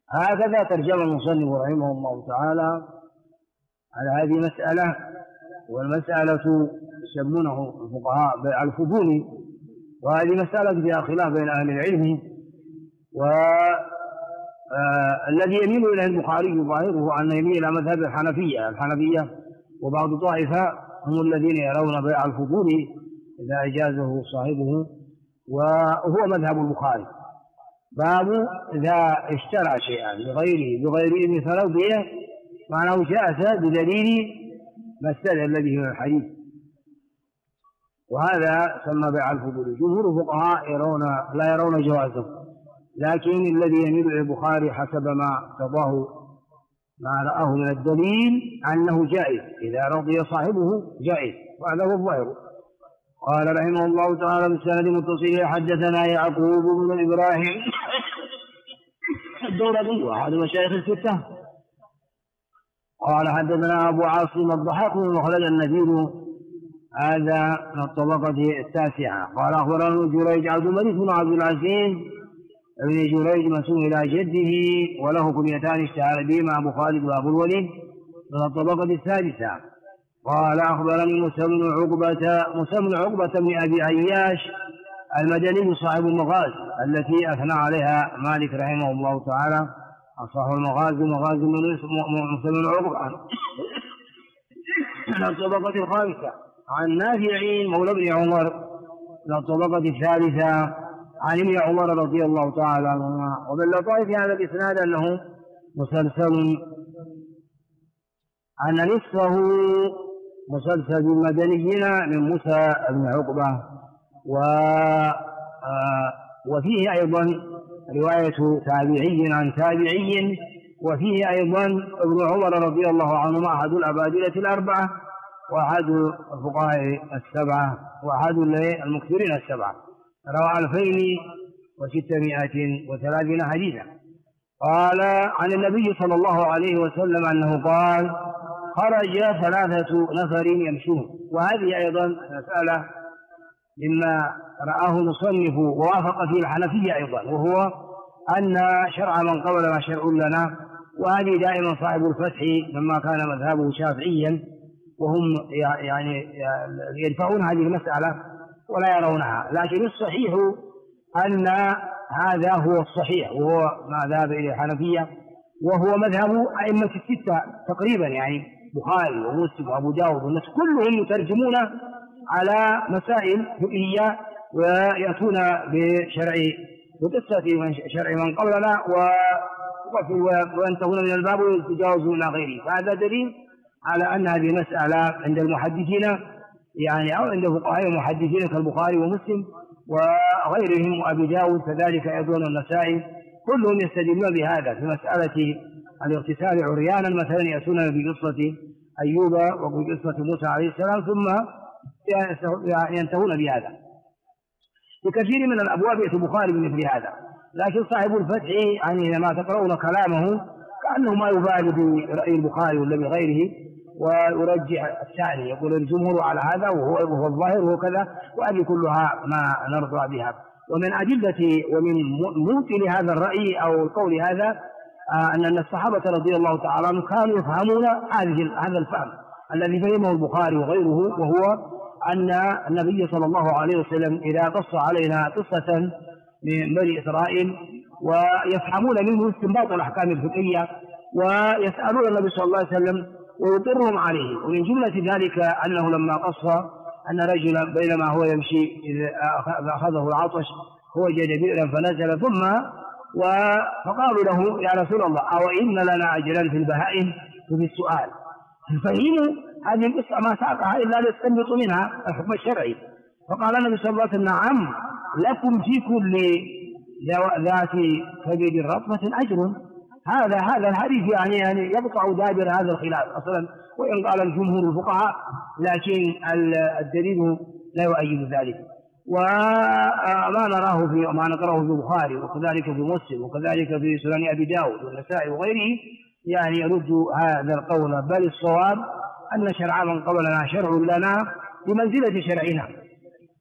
هكذا ترجم المصنف رحمه الله تعالى على هذه مسألة. والمسألة يسمونه الفقهاء بيع الفضول، وهذه مسألة فيها خلاف بين أهل العلم. والذي يميل إليه البخاري ظاهره أن يميل إلى مذهب الحنفية وبعض طائفة هم الذين يرون بيع الفضول إذا أجازه صاحبه، وهو مذهب البخاري. باب إذا اشترى شيئا بغير إذن فلو بيع، معناه جاء بدليل ما استدل به من الحديث، وهذا سمى بيع الفضول. جمهور الفقهاء لا يرون جوازه، لكن الذي يميل إلى البخاري حسب ما اقتضاه ما رآه من الدليل أنه جائز، إذا رضي صاحبه جائز، وهذا هو الظاهر. قال رحمه الله تعالى بالسند المتصل حدثنا يعقوب بن إبراهيم الدورقي وأحد مشايخ الستة قال حدثنا أبو عاصم الضحاك بن مخلد النذير، هذا من الطبقة التاسعة. قال أخبرنا جريج عبد الملك بن عبد العزيز ابن جريج مسؤول إلى جده، وله كنيتان اشتهر بهما أبو خالد وأبو الوليد، من الطبقة السادسة. قال أخبرني موسى بن عقبة بن أبي عياش المدني صاحب المغازي التي أثنى عليها مالك رحمه الله تعالى، أصح المغازي مغازي موسى بن عقبة من الطبقة الخامسة. عن نافع مولى بن عمر من الطبقة الثالثة عن ابن عمر رضي الله تعالى عنهما. ومن لطائف هذا الإسناد أنه مسلسل، أن نصفه مسلسل بالمدنيين من موسى بن عقبة، وفيه أيضا رواية تابعي عن تابعي، وفيه أيضا ابن عمر رضي الله عنهما أحد الأبادلة الأربعة وأحد الفقهاء السبعة وأحد المكثرين السبعة، روى 2630 حديثا. قال عن النبي صلى الله عليه وسلم أنه قال خرج 3 نفر يمشون. وهذه أيضا مسألة مما رآه المصنف ووافق فيه الحنفية أيضا، وهو أن شرع من قبلنا شرع لنا. وهذه دائما صاحب الفتح لما كان مذهبه شافعيا، وهم يعني يدفعون هذه المسألة ولا يرونها، لكن الصحيح أن هذا هو الصحيح، وهو ما ذهب إليه الحنفية، وهو مذهب أئمة الستة تقريبا، يعني بخاري ومسلم وأبو داود والناس كلهم يترجمون على مسائل فقهية ويأتون بقصة شرع من قبلنا وينتهون من الباب ويتجاوزون إلى غيره. فهذا دليل على أن هذه مسألة عند المحدثين، يعني أو عند فقهاء المحدثين كالبخاري ومسلم وغيرهم وأبي داود كذلك أيضا النسائي، كلهم يستدلون بهذا في مسألة الاغتسال عريانا، مثلا يأتون بقصة أيوب وبقصة موسى عليه السلام ثم ينتهون بهذا. بكثير من الأبواب يأتي البخاري بمثل هذا، لكن صاحب الفتح يعني لما تقرؤون كلامه كأنه ما يبالي برأي البخاري ولا بغيره ويرجح الثاني، يقول الجمهور على هذا وهو الظاهر وكذا، وهذه كلها ما نرضى بها. ومن أدلة ومن موتل هذا الرأي أو القول هذا أن الصحابة رضي الله تعالى عنهم كانوا يفهمون هذا الفهم الذي فهمه البخاري وغيره، وهو أن النبي صلى الله عليه وسلم إذا قص علينا قصة من بني إسرائيل ويفهمون منه استنباط الأحكام الفقهية ويسألون النبي صلى الله عليه وسلم ويطرهم عليه. ومن جملة ذلك أنه لما قص أن رجلا بينما هو يمشي إذ أخذه العطش ووجد بئرا فنزل فقالوا له يا رسول الله أو إن لنا أجرا في البهائم وفي السؤال. فهموا هذه القصة ما ساقها إلا ليستنبطوا منها الحكم الشرعي. فقال النبي صلى الله عليه وسلم نعم لكم في كل ذات كبد رطبة أجر. هذا الحديث يعني يقطع دابر هذا الخلاف أصلا، وإن قال الجمهور الفقهاء، لكن الدليل لا يؤيد ذلك. وما نراه ما نقرأه في البخاري وكذلك في مسلم وكذلك في سنن أبي داود والنسائي وغيره يعني يرد هذا القول، بل الصواب أن شرع من قبلنا شرع لنا بمنزلة شرعنا.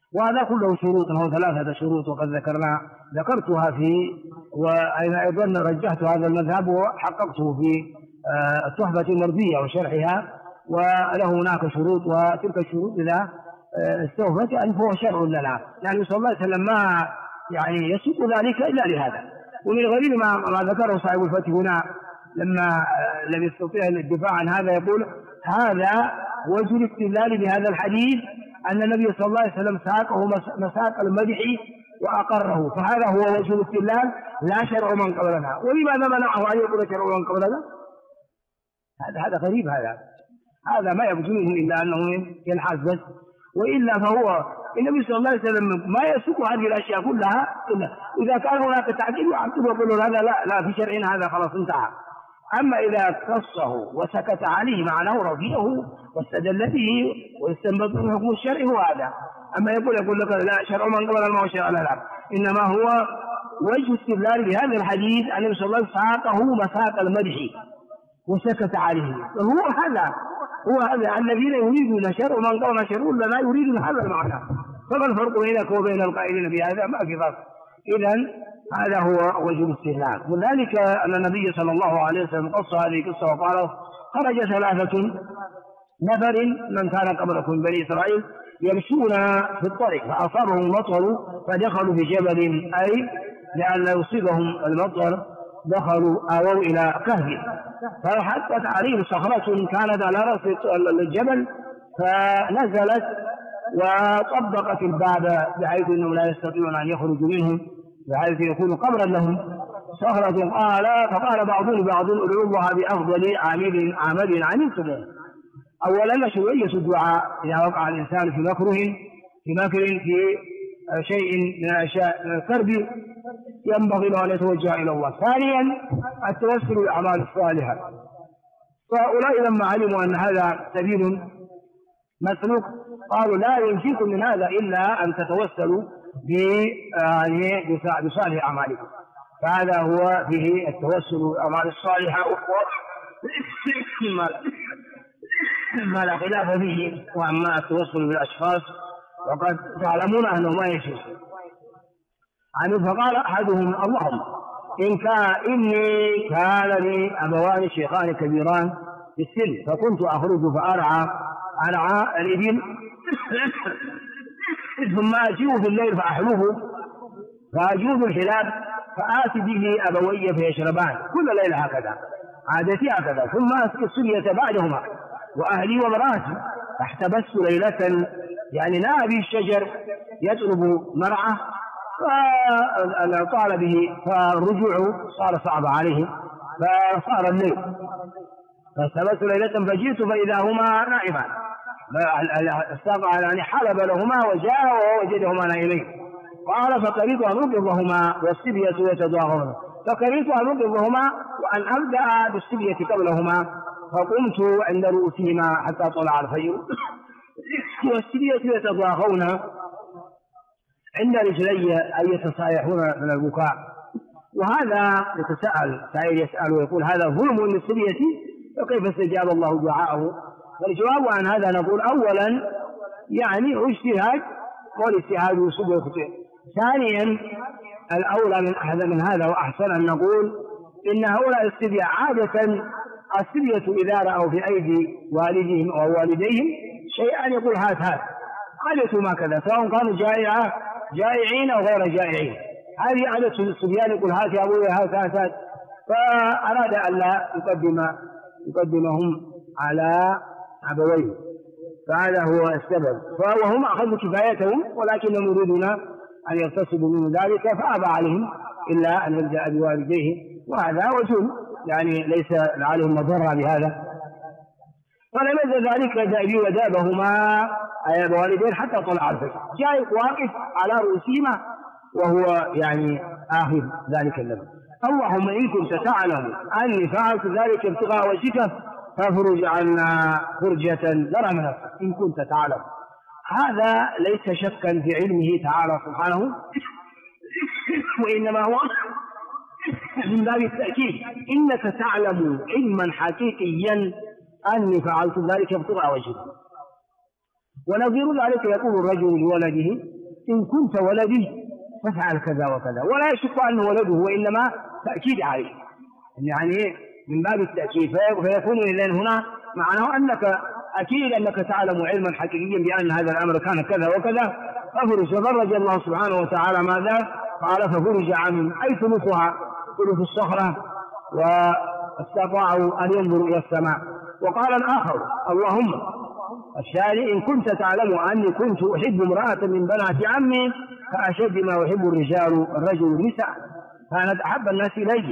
وهذا كله شروط، له 3 شروط وقد ذكرتها وأيضا رجحت هذا المذهب وحققته في التحفة المرضية وشرحها، وله هناك شروط، وتلك الشروط إذا استوفت يعني فهو شرع لنا، يعني صلى الله عليه وسلم ما يعني يسوق ذلك إلا لهذا. ومن غريب ما ذكره صاحب الفتح هنا لما لم يستطيع الدفاع عن هذا، يقول هذا وجه الاستدلال بهذا الحديث أن النبي صلى الله عليه وسلم ساقه مساق المدح وأقره، فهذا هو وجه الاستدلال لا شرع من قبلنا. ولماذا منعه أن يقول شرع من قبلنا؟ هذا غريب، هذا ما يبدو منه إلا أنه ينحاز بس، وإلا فهو النبي صلى الله عليه وسلم ما يسوق هذه الأشياء كلها إلا إذا كان هناك تعقيد وعقيد ويقولون هذا لا في شرعنا هذا خلاص انتهى. أما إذا قصه وسكت عليه معناه رضيه واستدل به واستنبط من حكم الشرع هو هذا. أما يقول لك لا شرع من قبل ما هو شرع لا، إنما هو وجه استدلال بهذا الحديث أن النبي صلى الله عليه وسلم ساقه مساق المدح وسكت عليه، هو هذا الذين يريدون شرع من قبل شرع لنا يريدون هذا المعنى. فما الفرق بينك وبين القائلين بهذا؟ ما في فرق. إذن هذا هو وجه الاستدلال. وذلك أن النبي صلى الله عليه وسلم قص هذه القصة وقال خرج 3 نفر من كان قبلكم من بني إسرائيل يمشون في الطريق فأصابهم المطر فدخلوا في جبل، أي لأن يصيبهم المطر آووا إلى كهف فحطت عليهم صخرة كانت على رأس الجبل فنزلت وطبقت الباب بحيث أنهم لا يستطيعون أن يخرجوا منه، بحيث يكون قبرا لهم صخرة. فقال بعضهم لبعض ادعوا الله بأفضل عمل عملتموه. أولا مشروعية الدعاء إذا وقع الإنسان في مكر في شيء من الأشياء من الكرب ينبغي له أن يتوجه إلى الله. ثانيا التوسل بالأعمال الصالحة. فهؤلاء لما علموا أن هذا سبيل مسلوك قالوا لا ينجيكم من هذا إلا أن تتوسلوا بصالح أعمالكم. فهذا هو فيه التوسل بالأعمال الصالحة ما لا خلاف فيه. وأما التوسل بالأشخاص وقد تعلمون أنه ما يجوز. فقال أحدهم اللهم إني كان لي أبوان شيخان كبيران في السن فكنت أخرج فأرعى الإبل ثم أجيء في الليل فأجوز الحلاب فآتي به أبوي فيشربان كل ليلة هكذا، عادتي هكذا، ثم أسقي الصبية بعدهما وأهلي ومراتي. فاحتبست ليلة يعني نأى به الشجر يطلب مرعى فطال به، فالرجوع صار صعب عليه فصار الليل. فاحتبست ليلة فجئت فإذا هما نائمان، يعني حلب لهما وجاء ووجدهما نائمين. قال فكرهت أن أوقظهما والصبية يتضاغون، فكرهت أن أوقظهما وأن أبدأ بالصبية قبلهما، فقمت عند رؤوسهما حتى طلع الفجر والصبية يتضاغون عند رجلي أي يتصايحون من البكاء. وهذا يتساءل سائل يسأل ويقول هذا ظلم للصبية وكيف استجاب الله دعاءه؟ والجواب عن هذا نقول أولا يعني اجتهاد، والاجتهاد يصيب ويخطئ. ثانيا الأولى من هذا وأحسن أن نقول إن هؤلاء الصبية عادة الصبية إذا رأوا في أيدي والدهم أو والديهم شيئا يقول هات عادتهم هكذا، سواء كانوا جائعين أو غير جائعين. هذه عادة الصبيان يقول هات يا أبوي هات. فأراد أن لا يقدمهم على أبويه، فهذا هو السبب. وهم أخذوا كفايتهم ولكنهم يريدون أن يغتصبوا من ذلك فأبى عليهم إلا أن يلجأ بوالديه، وهذا وجه يعني ليس عليهم مضرة بهذا. فلماذا ذلك دابي ودابهما أي بوالدين حتى طلع الفجر، جاء واقف على رؤوسهما وهو يعني آخذ ذلك اللبن. اللهم إن كنت تعلم أني فعلت ذلك ابتغاء وجهك فافرج عنا فرجة نرى من نفسك إن كنت تعلم. هذا ليس شكا في علمه تعالى سبحانه، وإنما هو من باب التأكيد إنك تعلم علما حقيقيا أني فعلت ذلك ابتغاء وجهك. ونظير ذلك يقول الرجل لولده إن كنت ولدي فافعل كذا وكذا، ولا يشك أنه ولده، وإنما تأكيد عليه، يعني من باب التأكيد، فيكون إذن هنا معناه أنك أكيد أنك تعلم علما حقيقيا بأن هذا الأمر كان كذا وكذا. ففرج الله سبحانه وتعالى ماذا؟ قال ففرج عنهم، أي ثلثها، ثلث الصخرة، واستطاعوا أن ينظروا إلى السماء. وقال الآخر اللهم الشارع إن كنت تعلم أني كنت أحب امرأة من بنات عمي كأشد ما يحب الرجل النساء، كانت أحب الناس إلي.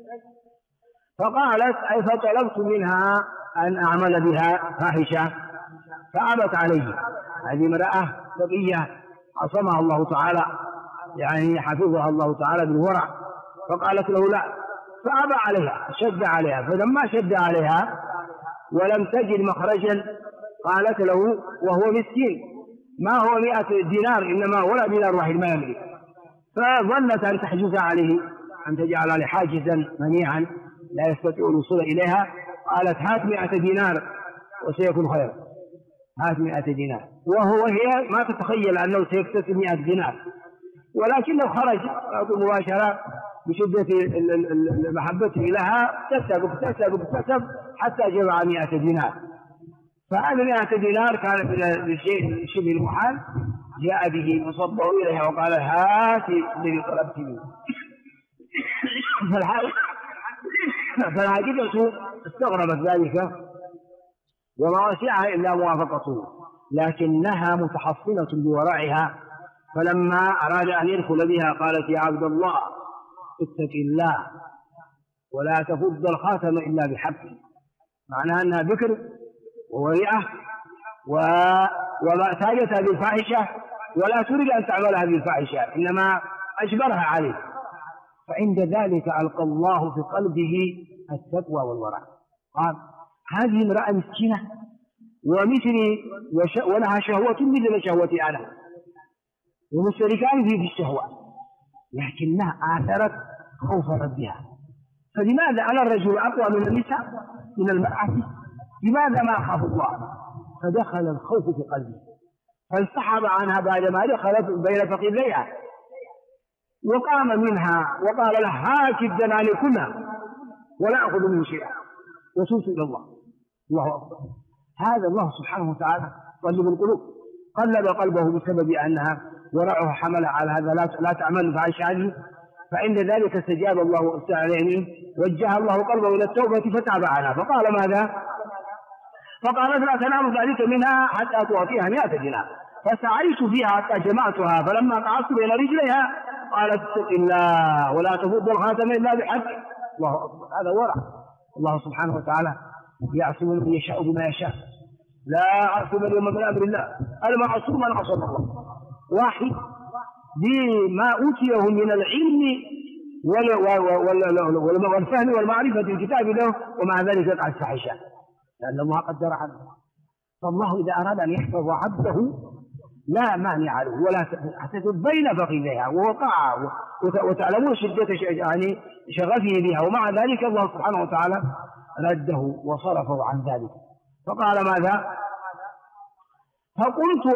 فقالت أي فطلبت منها أن أعمل بها فاحشة فأبت عليه. هذه امرأة تقية عصمها الله تعالى، يعني حفظها الله تعالى بالورع، فقالت له لا، فأبى عليها، شد عليها. فلما شد عليها ولم تجد مخرجا قالت له وهو مسكين ما هو 100 دينار إنما ولا دينار واحد ما يملك، فظنت أن تحجز عليه، أن تجعل عليه حاجزا منيعا لا يستطيع الوصول إليها. قالت هات 100 دينار وسيكون خير، هات 100 دينار. هي ما تتخيل أنه سيكتسب 100 دينار، ولكنه خرج مباشرة بشدة محبته لها، اكتسب حتى جمع 100 دينار. فهذا 100 دينار كان من الشيء شبه المحال، جاء به وصبه إليها وقال هاتي الذي طلبت منه. فالعاقبة استغربت ذلك وما وسعها إلا موافقته، لكنها متحصنة بورعها. فلما أراد أن يدخل بها قالت يا عبد الله اتق الله ولا تفض الخاتم إلا بحقه، معناها أنها بكر وورعة وما تاجتها بالفاحشة ولا تريد أن تعمل هذه الفاحشة، إنما أجبرها عليه. فعند ذلك ألقى الله في قلبه التقوى والورع. قال هذه امرأة مسكينة ومثلي ولها شهوة مثل شهوتي أنا، ومشتركان في الشهوة، لكنها آثرت خوف ربها. فلماذا أنا الرجل أقوى من النساء من المرأة؟ لماذا ما أخاف الله؟ فدخل الخوف في قلبي، فانسحب عنها بعدما دخلت بين فخذيها وقام منها وقال لها هاك الدناني كلها ولا أخذ من شيئا، وتوب إلى الله. الله أكبر. هذا الله سبحانه وتعالى قلب القلوب، قلب قلبه بسبب أنها ورعها حمل على هذا لا تعمل فعيش عنه. فعند ذلك استجاب الله عليه، وجه الله قلبه إلى التوبة فتاب عنها. فقال ماذا؟ فقالت لا تنام ذلك منها حتى تعطيها 100 دينار. فسعيت فيها حتى جمعتها، فلما قعدت بين رجليها قالت اتق الله ولا تفض الخاتم إلا بحق. الله أكبر. هذا ورع. الله سبحانه وتعالى يعصم من يشاء بما يشاء، لا عاصم اليوم من أمر الله، المعصوم من عصم الله، واحد بما أوتيه من العلم والفهم والمعرفة الكتاب له، ومع ذلك يقع الفاحشة لأن الله قدر عنه. فالله إذا أراد أن يحفظ عبده لا مانع له ولا حتى بين فخذيها ووقع، وتعلمون شدة يعني شغفه بها، ومع ذلك الله سبحانه وتعالى رده وصرفه عن ذلك. فقال ماذا؟ فقلت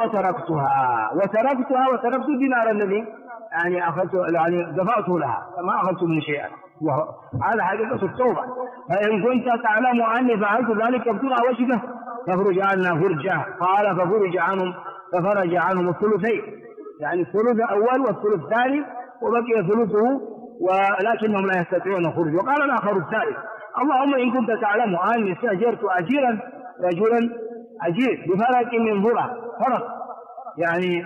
وتركت الدينار الذي يعني أخذته، يعني دفعته لها، ما أخذت من شيئا. هذا حقيقة التوبة. فإن كنت تعلم أني فعلت ذلك ابتغاء وجهه فافرج عنا فرجة. قال ففرج عنهم الثلثين، يعني الثلث الأول والثلث الثاني، وبقي ثلثه ولكنهم لا يستطيعون الخروج. وقال الآخر الثالث اللهم إن كنت تعلم أني استأجرت رجلا أجير بفرق من ذرة، فرق يعني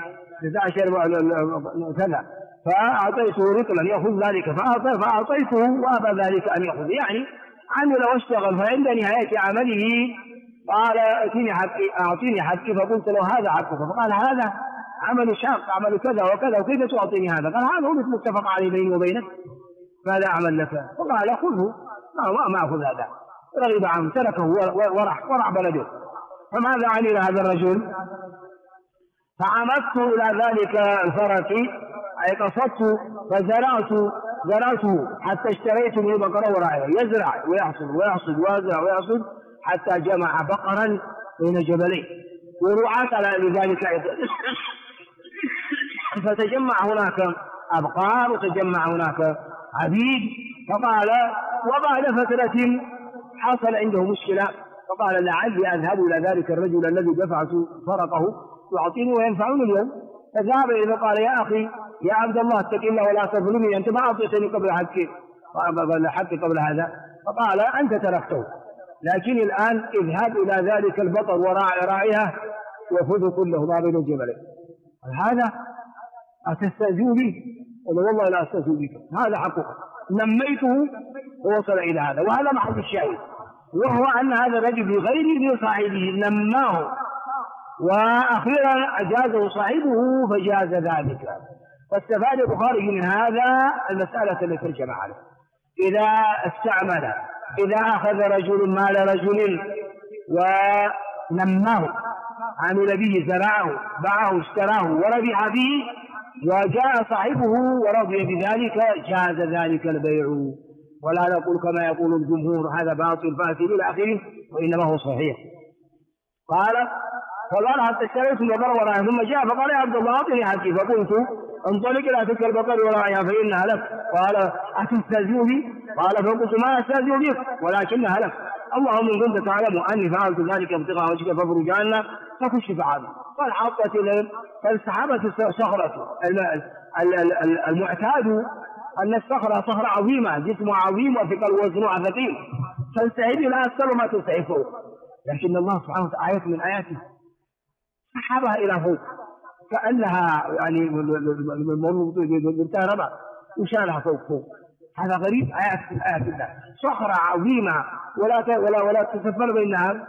11 كذا، فأعطيته رطلا يأخذ ذلك، فأعطيته وأبى ذلك أن يأخذ، يعني عمل واشتغل. فعند نهاية عمله قال أعطيني حقي، فقلت له هذا حقك. فقال هذا عمل شاق، عمل كذا وكذا، وكيف تعطيني هذا؟ قال هذا هو متفق عليه بيني وبينك، ماذا أعمل لك؟ فقال خذه، ما أخذ هذا، رغب عنه، تركه ورع بلده. فماذا عمل هذا الرجل؟ فعمدت إلى ذلك الفرق، أي قصدت فزرعته حتى اشتريت من بقرة وراعيه، يزرع ويحصد ويزرع ويحصد حتى جمع بقرا بين جبلين ورعاة على ذلك أيضا. فتجمع هناك أبقار وتجمع هناك عبيد. فقال وبعد فترة حصل عنده مشكلة، فقال لعلي أذهب إلى ذلك الرجل الذي دفعت فرقه يعطيني وينفعني اليوم. فذهب إليه قال يا أخي يا عبد الله اتق الله ولا تظلمني، أنت ما أعطيتني قبل حقي قبل هذا. فقال أنت تركته، لكن الآن اذهب إلى ذلك البطر وراعيها وخذ كله ضابط الجبل. هذا أتستأذن به؟ قال والله لا أستأذن بك، هذا حقك، نميته ووصل إلى هذا. وهذا محل الشاهد، وهو أن هذا الرجل بغير إذن صاحبه نماه، وأخيرا أجازه صاحبه فجاز ذلك. فاستفاد البخاري من هذا المسألة التي ترجم عليه، إذا استعمل، إذا أخذ رجل مال رجل ونماه، عمل به، زرعه، باعه، اشتراه وربح به، وجاء صاحبه ورضي بذلك، جاز ذلك البيع. ولا نقول كما يقول الجمهور هذا باطل فاسد إلى آخره، وإنما هو صحيح. قال فقال حتى اشتريت البقر وراعيها، ثم جاء فقال يا عبد الله أعطني حقي، فقلت انطلق إلى تلك البقر وراعيها فإنها لك. قال أتستهزئ بي؟ قال فقلت ما أستهزئ بك ولكنها لك، اللهم إن كنت تعلم أني فعلت ذلك ابتغاء وجهك فافرج عنا فكشف عنه. فالحطت فالسحابة صخرة. المعتاد أن الصخرة صخرة عظيمة، جسمها عظيم وثقل وزنها ثقيل، فالسحب لا أسفل ما تسحب فوق، لكن الله سبحانه وتعالى آية من آياته سحبها إلى فوق كأنها يعني بالكهرباء وشالها فوق. هذا غريب، آيات الله، صخرة عظيمة ولا تسفل بينها.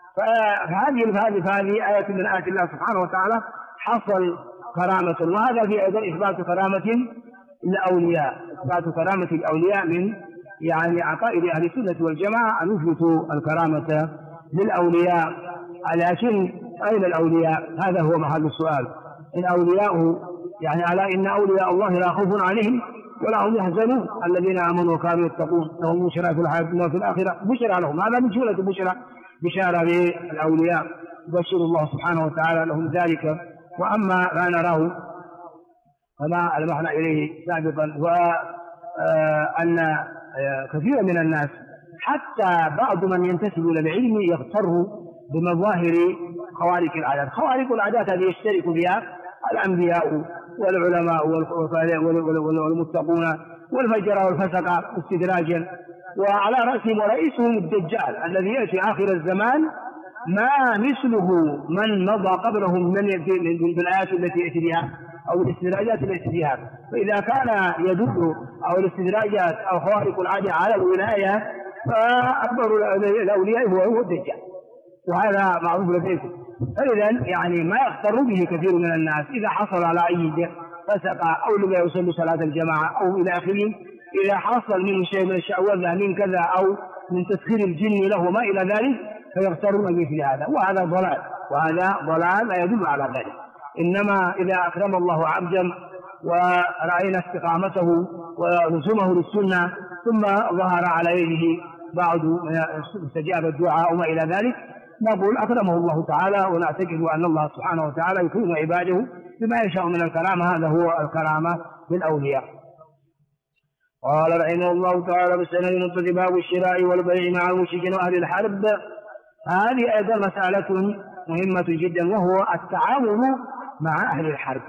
فهذه آية من آيات الله سبحانه وتعالى. حصل كرامة، وهذا في أيضا إثبات كرامة الأولياء، إثبات كرامة الأولياء من يعني عقائد أهل السنة والجماعة أن يثبتوا الكرامة للأولياء. لكن أين الأولياء؟ هذا هو محل السؤال. إن أولياءه يعني على إن أولياء الله لا خوف عليهم ولا هم يحزنون الذين آمنوا وكانوا يتقون لهم بشرى في الحياة الدنيا وفي الآخرة، بشرى لهم. هذا من جملة البشرى، بشارة للأولياء، يبشر الله سبحانه وتعالى لهم ذلك. وأما ما نراه فما ألمحنا إليه سابقا، وأن كثيرا من الناس حتى بعض من ينتسب إلى العلم يغتر بمظاهر خوارق العادات. خوارق العادات هذه يشترك بها الأنبياء والعلماء والمتقون والفجر والفسق استدراجا، وعلى رأسهم ورئيسهم الدجال الذي يأتي آخر الزمان ما مثله من مضى قبلهم من الآيات التي يأتي بها أو الاستدراجات التي فيها. فإذا كان يدل أو الاستدراجات أو خوارق العادة على الولاية فأكبر الأولياء هو الدجال، وهذا معروف لديكم. فإذا يعني ما يغتر به كثير من الناس إذا حصل على أي فسق أو لم يصلي صلاة الجماعة أو إلى آخره، إذا حصل منه شيء من الشعوذة من كذا أو من تسخير الجن له ما إلى ذلك فيغترون بمثل هذا، وهذا ضلال لا يدل على ذلك. إنما إذا أكرم الله عبدا ورأينا استقامته ولزومه للسنة ثم ظهر على يده بعض استجاب الدعاء وما إلى ذلك، نقول أكرمه الله تعالى، ونعتقد أن الله سبحانه وتعالى يكرم عباده بما يشاء من الكرامة. هذا هو الكرامة للأولياء. قال رحمه الله تعالى بالسند المتصل باب الشراء والبيع مع المشركين وأهل الحرب. هذه أيضا مسألة مهمة جدا، وهو التعامل مع أهل الحرب.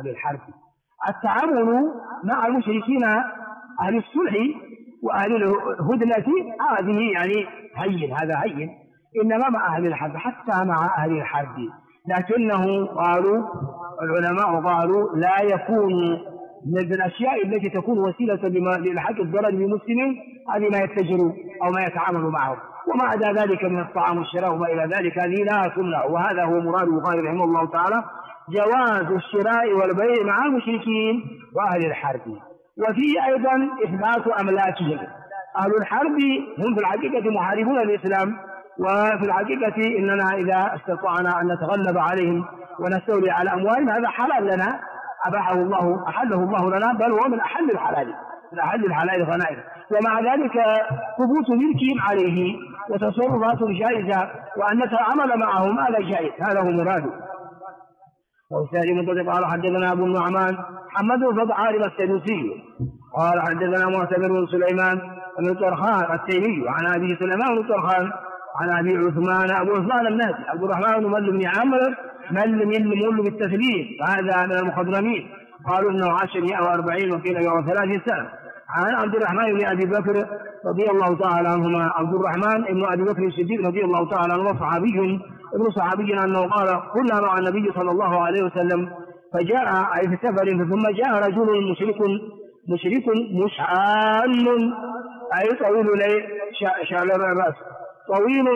التعامل مع المشركين أهل الصلح وأهل الهدنة هذه يعني هذا هين، إنما مع أهل الحرب، حتى مع أهل الحرب، لكنه قالوا العلماء قالوا لا يكون من الأشياء التي تكون وسيلة للحق الضرر بمسلم هذه ما يتجر أو ما يتعامل معه، وما عدا ذلك من الطعام والشراء وما إلى ذلك هذه لا تمنع. وهذا هو مراد البخاري رحمه الله تعالى، جواز الشراء والبيع مع المشركين وأهل الحرب. وفيه أيضا إثبات أملاكهم. أهل الحرب هم في الحقيقة محاربون الإسلام، وفي الحقيقة إننا إذا استطعنا أن نتغلب عليهم ونستولي على أموالهم هذا حلال لنا، أحله الله لنا، بل هو من أحل الحلال غنائم. ومع ذلك ثبوت ملكهم عليه وتصرفات جائزة وأن نتعامل معهم هذا جائز، هذا هو مراده. وإسناد منقطع. قال حدثنا أبو النعمان محمد بن عارم السدوسي قال حدثنا معتمر بن سليمان بن طرخان التيمي عن أبي سليمان بن طرخان عن أبي عثمان أبو عثمان الناسي عبد الرحمن بن مل بن عامر مل بالتثليث، هذا من المخضرمين، قالوا إنه عاش 140 وقيل 130 سنة. عن عبد الرحمن بن أبي بكر رضي الله تعالى عنهما، عبد الرحمن بن أبي بكر الصديق رضي الله تعالى عنه صحابي أنه قال كنا مع النبي صلى الله عليه وسلم فجاء أي في سفر ثم جاء رجل مشرك مشعان أي طويل شعر الرأس طويل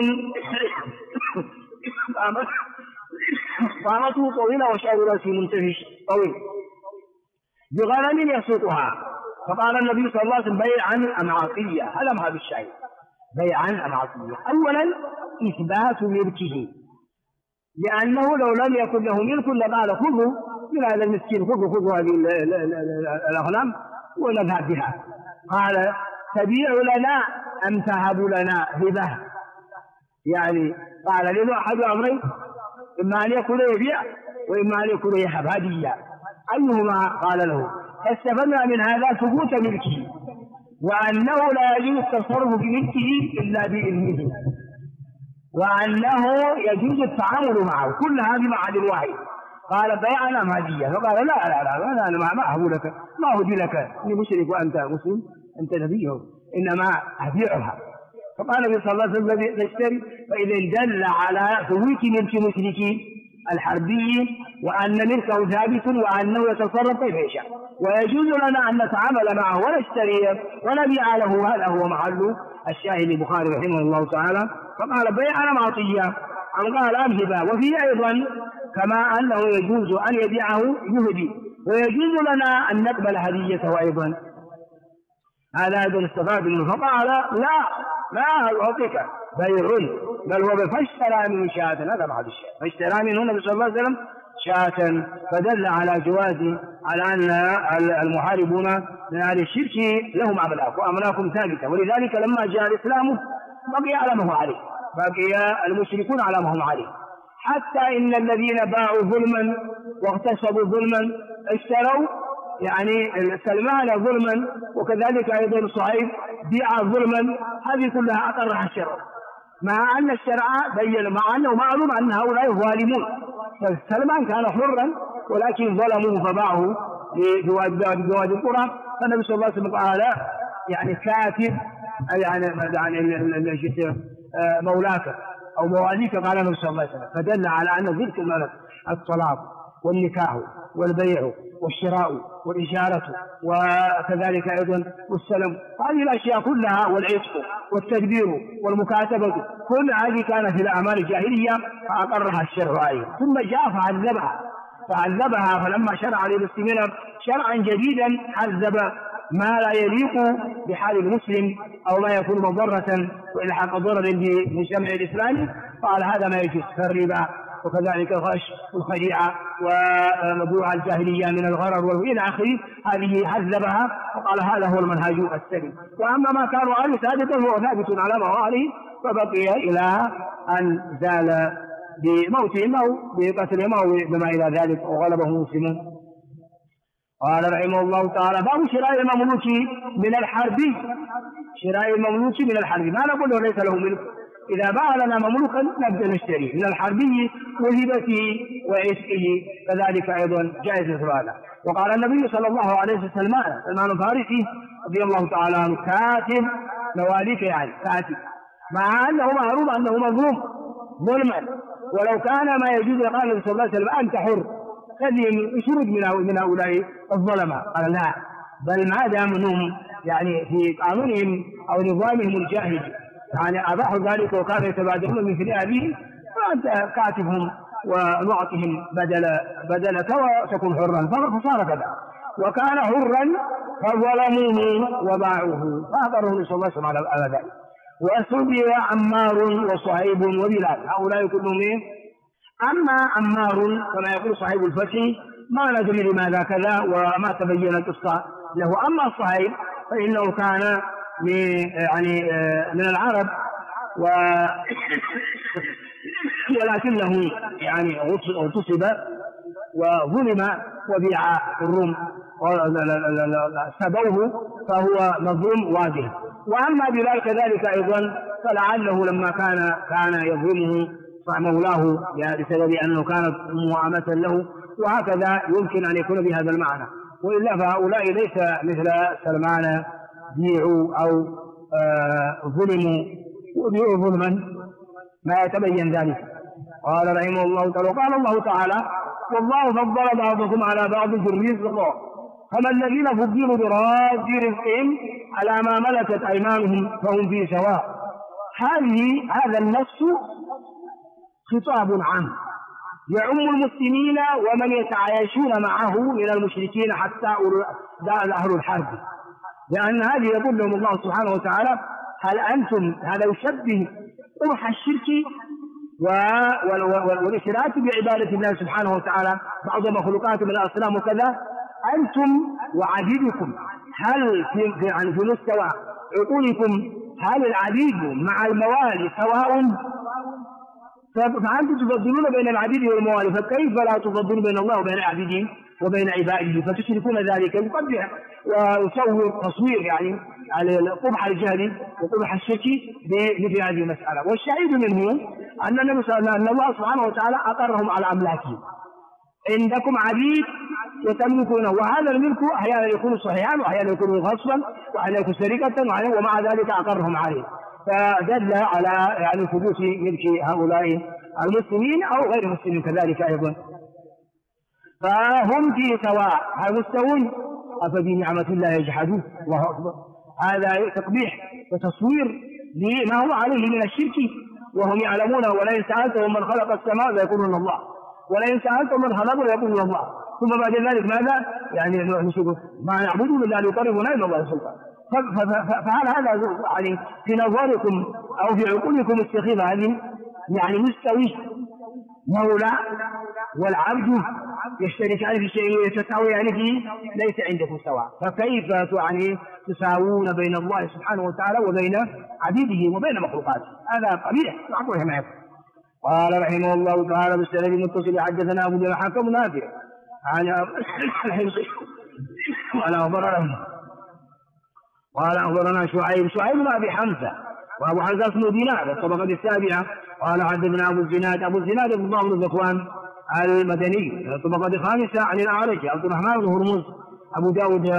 قامته طويلة وشعر رأسه منتفش طويل بغنم يسوقها، فقال النبي صلى الله عليه وسلم بيعا أم عطية؟ هذا ما هذا الشيء بيعا أم عطية. أولا إثبات ملكه، لأنه لو لم يكن له ملك لقال خذوا من هذا المسكين، خذوا هذه الأغنام ونذهب بها. قال تبيع لنا أم تهب لنا هبة؟ يعني قال له أحد أمرين، إما أن يكون يبيع وإما أن يكون يهب هدية، أيهما؟ قال له. فاستفدنا من هذا ثبوت ملكه، وأنه لا يجوز التصرف بملكه إلا بإذنه، وأنه يجوز التعامل معه، كل هذه معادن واحد. قال بيعنا أم هدية؟ فقال لا أنا ما أهب لك، ما أهدي لك، إني مشرك وأنت مسلم، أنت نبي، إنما أبيعها. فقال النبي صلى الله عليه وسلم تشتري، فإذا دل على ثبوت ملك مشركين الحربي وأن ملكه ثابت وأنه يتصرف كيف يشاء، ويجوز لنا أن نتعامل معه ونشتري ونبيع له، هذا هو محل الشاهد البخاري رحمه الله تعالى. فقال بيع معطية أم قال أم هبة. وفيه أيضا كما أنه يجوز أن يبيعه يهدي، ويجوز لنا أن نقبل هديته أيضا، هذا أيضا استفاد منه. فقال لا أعطيك بيع، بل هو فاشترى منه شاة، هذا بعد الشيء، فاشترى منه النبي صلى الله عليه وسلم شاة، فدل على جواز، على أن المحاربون من أهل الشرك لهم أملاك وأملاكهم ثابتة، ولذلك لما جاء الإسلام بقي على ما هو عليه، بقي المشركون على ما هم عليه، حتى إن الذين باعوا ظلما واغتصبوا ظلما اشتروا يعني سلمان ظلما، وكذلك أيضا صهيب بيع ظلما، هذه كلها أقرها الشرع، مع أن الشرع بين، مع أنه معلوم أن هؤلاء ظالمون. فسلمان كان حرا ولكن ظلموه فباعه بوادي القرى، فالنبي صلى الله عليه وسلم قال يعني كاتب يعني مولاك أو مواليك، قال النبي صلى الله عليه وسلم، فدل على أن ذلك الملك الطلاق والنكاح والبيع والشراء والإجارة وكذلك أيضا والسلم، هذه الأشياء كلها، والعتق والتدبير والمكاتبة، كل هذه كانت في الأعمال الجاهلية فأقرها الشرع أيضا، ثم جاء فعذبها فلما شرع للمسلمين شرعا جديدا عذب ما لا يليق بحال المسلم أو ما يكون مضرة وإلحاق ضرر بالمجتمع الإسلامي، قال هذا ما يجوز، كالربا وكذلك الغش والخديعة ومبيوع الجاهلية من الغرر والى آخره، هذه عذبها وقال هذا هو المنهج السليم. وأما ما كانوا عليه ثابتا فهو ثابت على ما هو عليه، فبقي إلى أن زال بموتهم أو بقتلهم أو بما إلى ذلك وغلبهم المسلمون. قال رحمه الله تعالى باب شراء المملوك من الحرب. شراء المملوك من الحرب، ما نقول له ليس له ملك، إذا باع لنا مملوكا نبدأ نشتريه من الحربي وهبته وعتقه، كذلك أيضا جائز مثل هذا. وقال النبي صلى الله عليه وسلم سلمان الفارسي رضي الله تعالى عنه كاتب مواليك، يعني كاتب، مع أنه معروف أنه مظلوم ظلما، ولو كان ما يجوز قال النبي صلى الله عليه وسلم أنت حر، خليهم يشرد من هؤلاء الظلمة. قال لا، بل ما دام انهم يعني في قانونهم او نظامهم الجاهلي يعني اباحوا ذلك وكانوا يتبادلون من فداء به، فانت كاتبهم ونعطهم بدلك وتكون حرا، فصار كذا. وكان حرا فظلموه وباعوه فاقره صلى الله عليه وسلم على ذلك. وسبي عمار وصهيب وبلال، هؤلاء كلهم أما عمار كما يقول صاحب الفتح ما ندري لماذا كذا وما تبين القصة له. أما صهيب فإنه كان من العرب ولكنه يعني اغتصب وظلم وبيع الروم سبوه فهو مظلوم واجه. وأما بلال كذلك أيضا فلعله لما كان يظلمه مولاه بسبب أنه كانت معامة له، وهكذا يمكن أن يكون بهذا المعنى. وإلا فهؤلاء ليس مثل سلمان بيعوا أو ظلموا وبيعوا ظلما ما يتبين ذلك. قال رحمه الله تعالى: وقال الله تعالى: والله فضل بعضكم على بعض في الرزق، فما الذين فضلوا براد رزقهم على ما ملكت أيمانهم فهم فيه سواء. هذا النص خطاب عام يعم المسلمين ومن يتعايشون معه من المشركين حتى أهل الحرب، لأن هذه يقول لهم الله سبحانه وتعالى: هل أنتم، هذا يشبه قبح الشرك والإشراك بعبادة الله سبحانه وتعالى بعض مخلوقات من الأصنام وكذا. أنتم وعبيدكم هل في مستوى عقولكم هل العبيد مع الموالي سواء؟ فأنتم تفضلون بين العبيد والموالي، فكيف لا تفضلون بين الله وبين عبيده وبين عباده؟ فتشركون ذلك يقبح ويصور تصوير يعني على قبح الجهل وقبح الشرك بمثل هذه المسألة. والشاهد منه أن الله سبحانه وتعالى أقرهم على أملاكهم. عندكم عبيد يتملكونه، وهذا الملك أحيانا يكون صحيحا وأحيانا يكون غصبا وأحيانا يكون سرقة، ومع ذلك أقرهم عليه، فدل على يعني ثبوت ملك هؤلاء المسلمين أو غير المسلمين كذلك أيضا. فهم في سواء، هل مستوون؟ أفبنعمة الله يجحدون. الله أكبر. هذا تقبيح وتصوير لما هو عليه من الشرك وهم يعلمون. ولئن سألتهم من خلق السماء ليقولون الله، ولئن سألتهم من خلقه ليقولون الله. ثم بعد ذلك ماذا؟ يعني ما نعبدون إلا ليقربونا إلى الله سبحانه. فهل هذا يعني في نظركم أو في عقولكم السخيفة هذه يعني مستوي مولى والعبد يشتركان في شيء ويتساويان فيه؟ ليس عندكم سواء. فكيف يعني تساوون بين الله سبحانه وتعالى وبين عبيده وبين مخلوقاته؟ هذا قبيح معقول ما يكون. قال رحمه الله تعالى: بالسند المتصل حدثنا أبو جهل حكم نافع عن قال أخبرنا شعيب بن أبي حمزة، وأبو حمزة اسمه دينار الطبقة السابعة. قال حدثنا أبو الزناد بن الله بن ذكوان المدني الطبقة الخامسة عن الأعرج عبد الرحمن بن هرمز أبو داود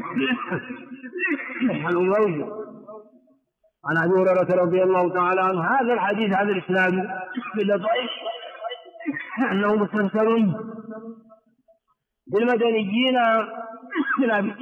الأموي عن أبي هريرة رضي الله تعالى عنه. هذا الحديث هذا الإسناد بالضعيف أنه مسترسل بالمدنيين من أبي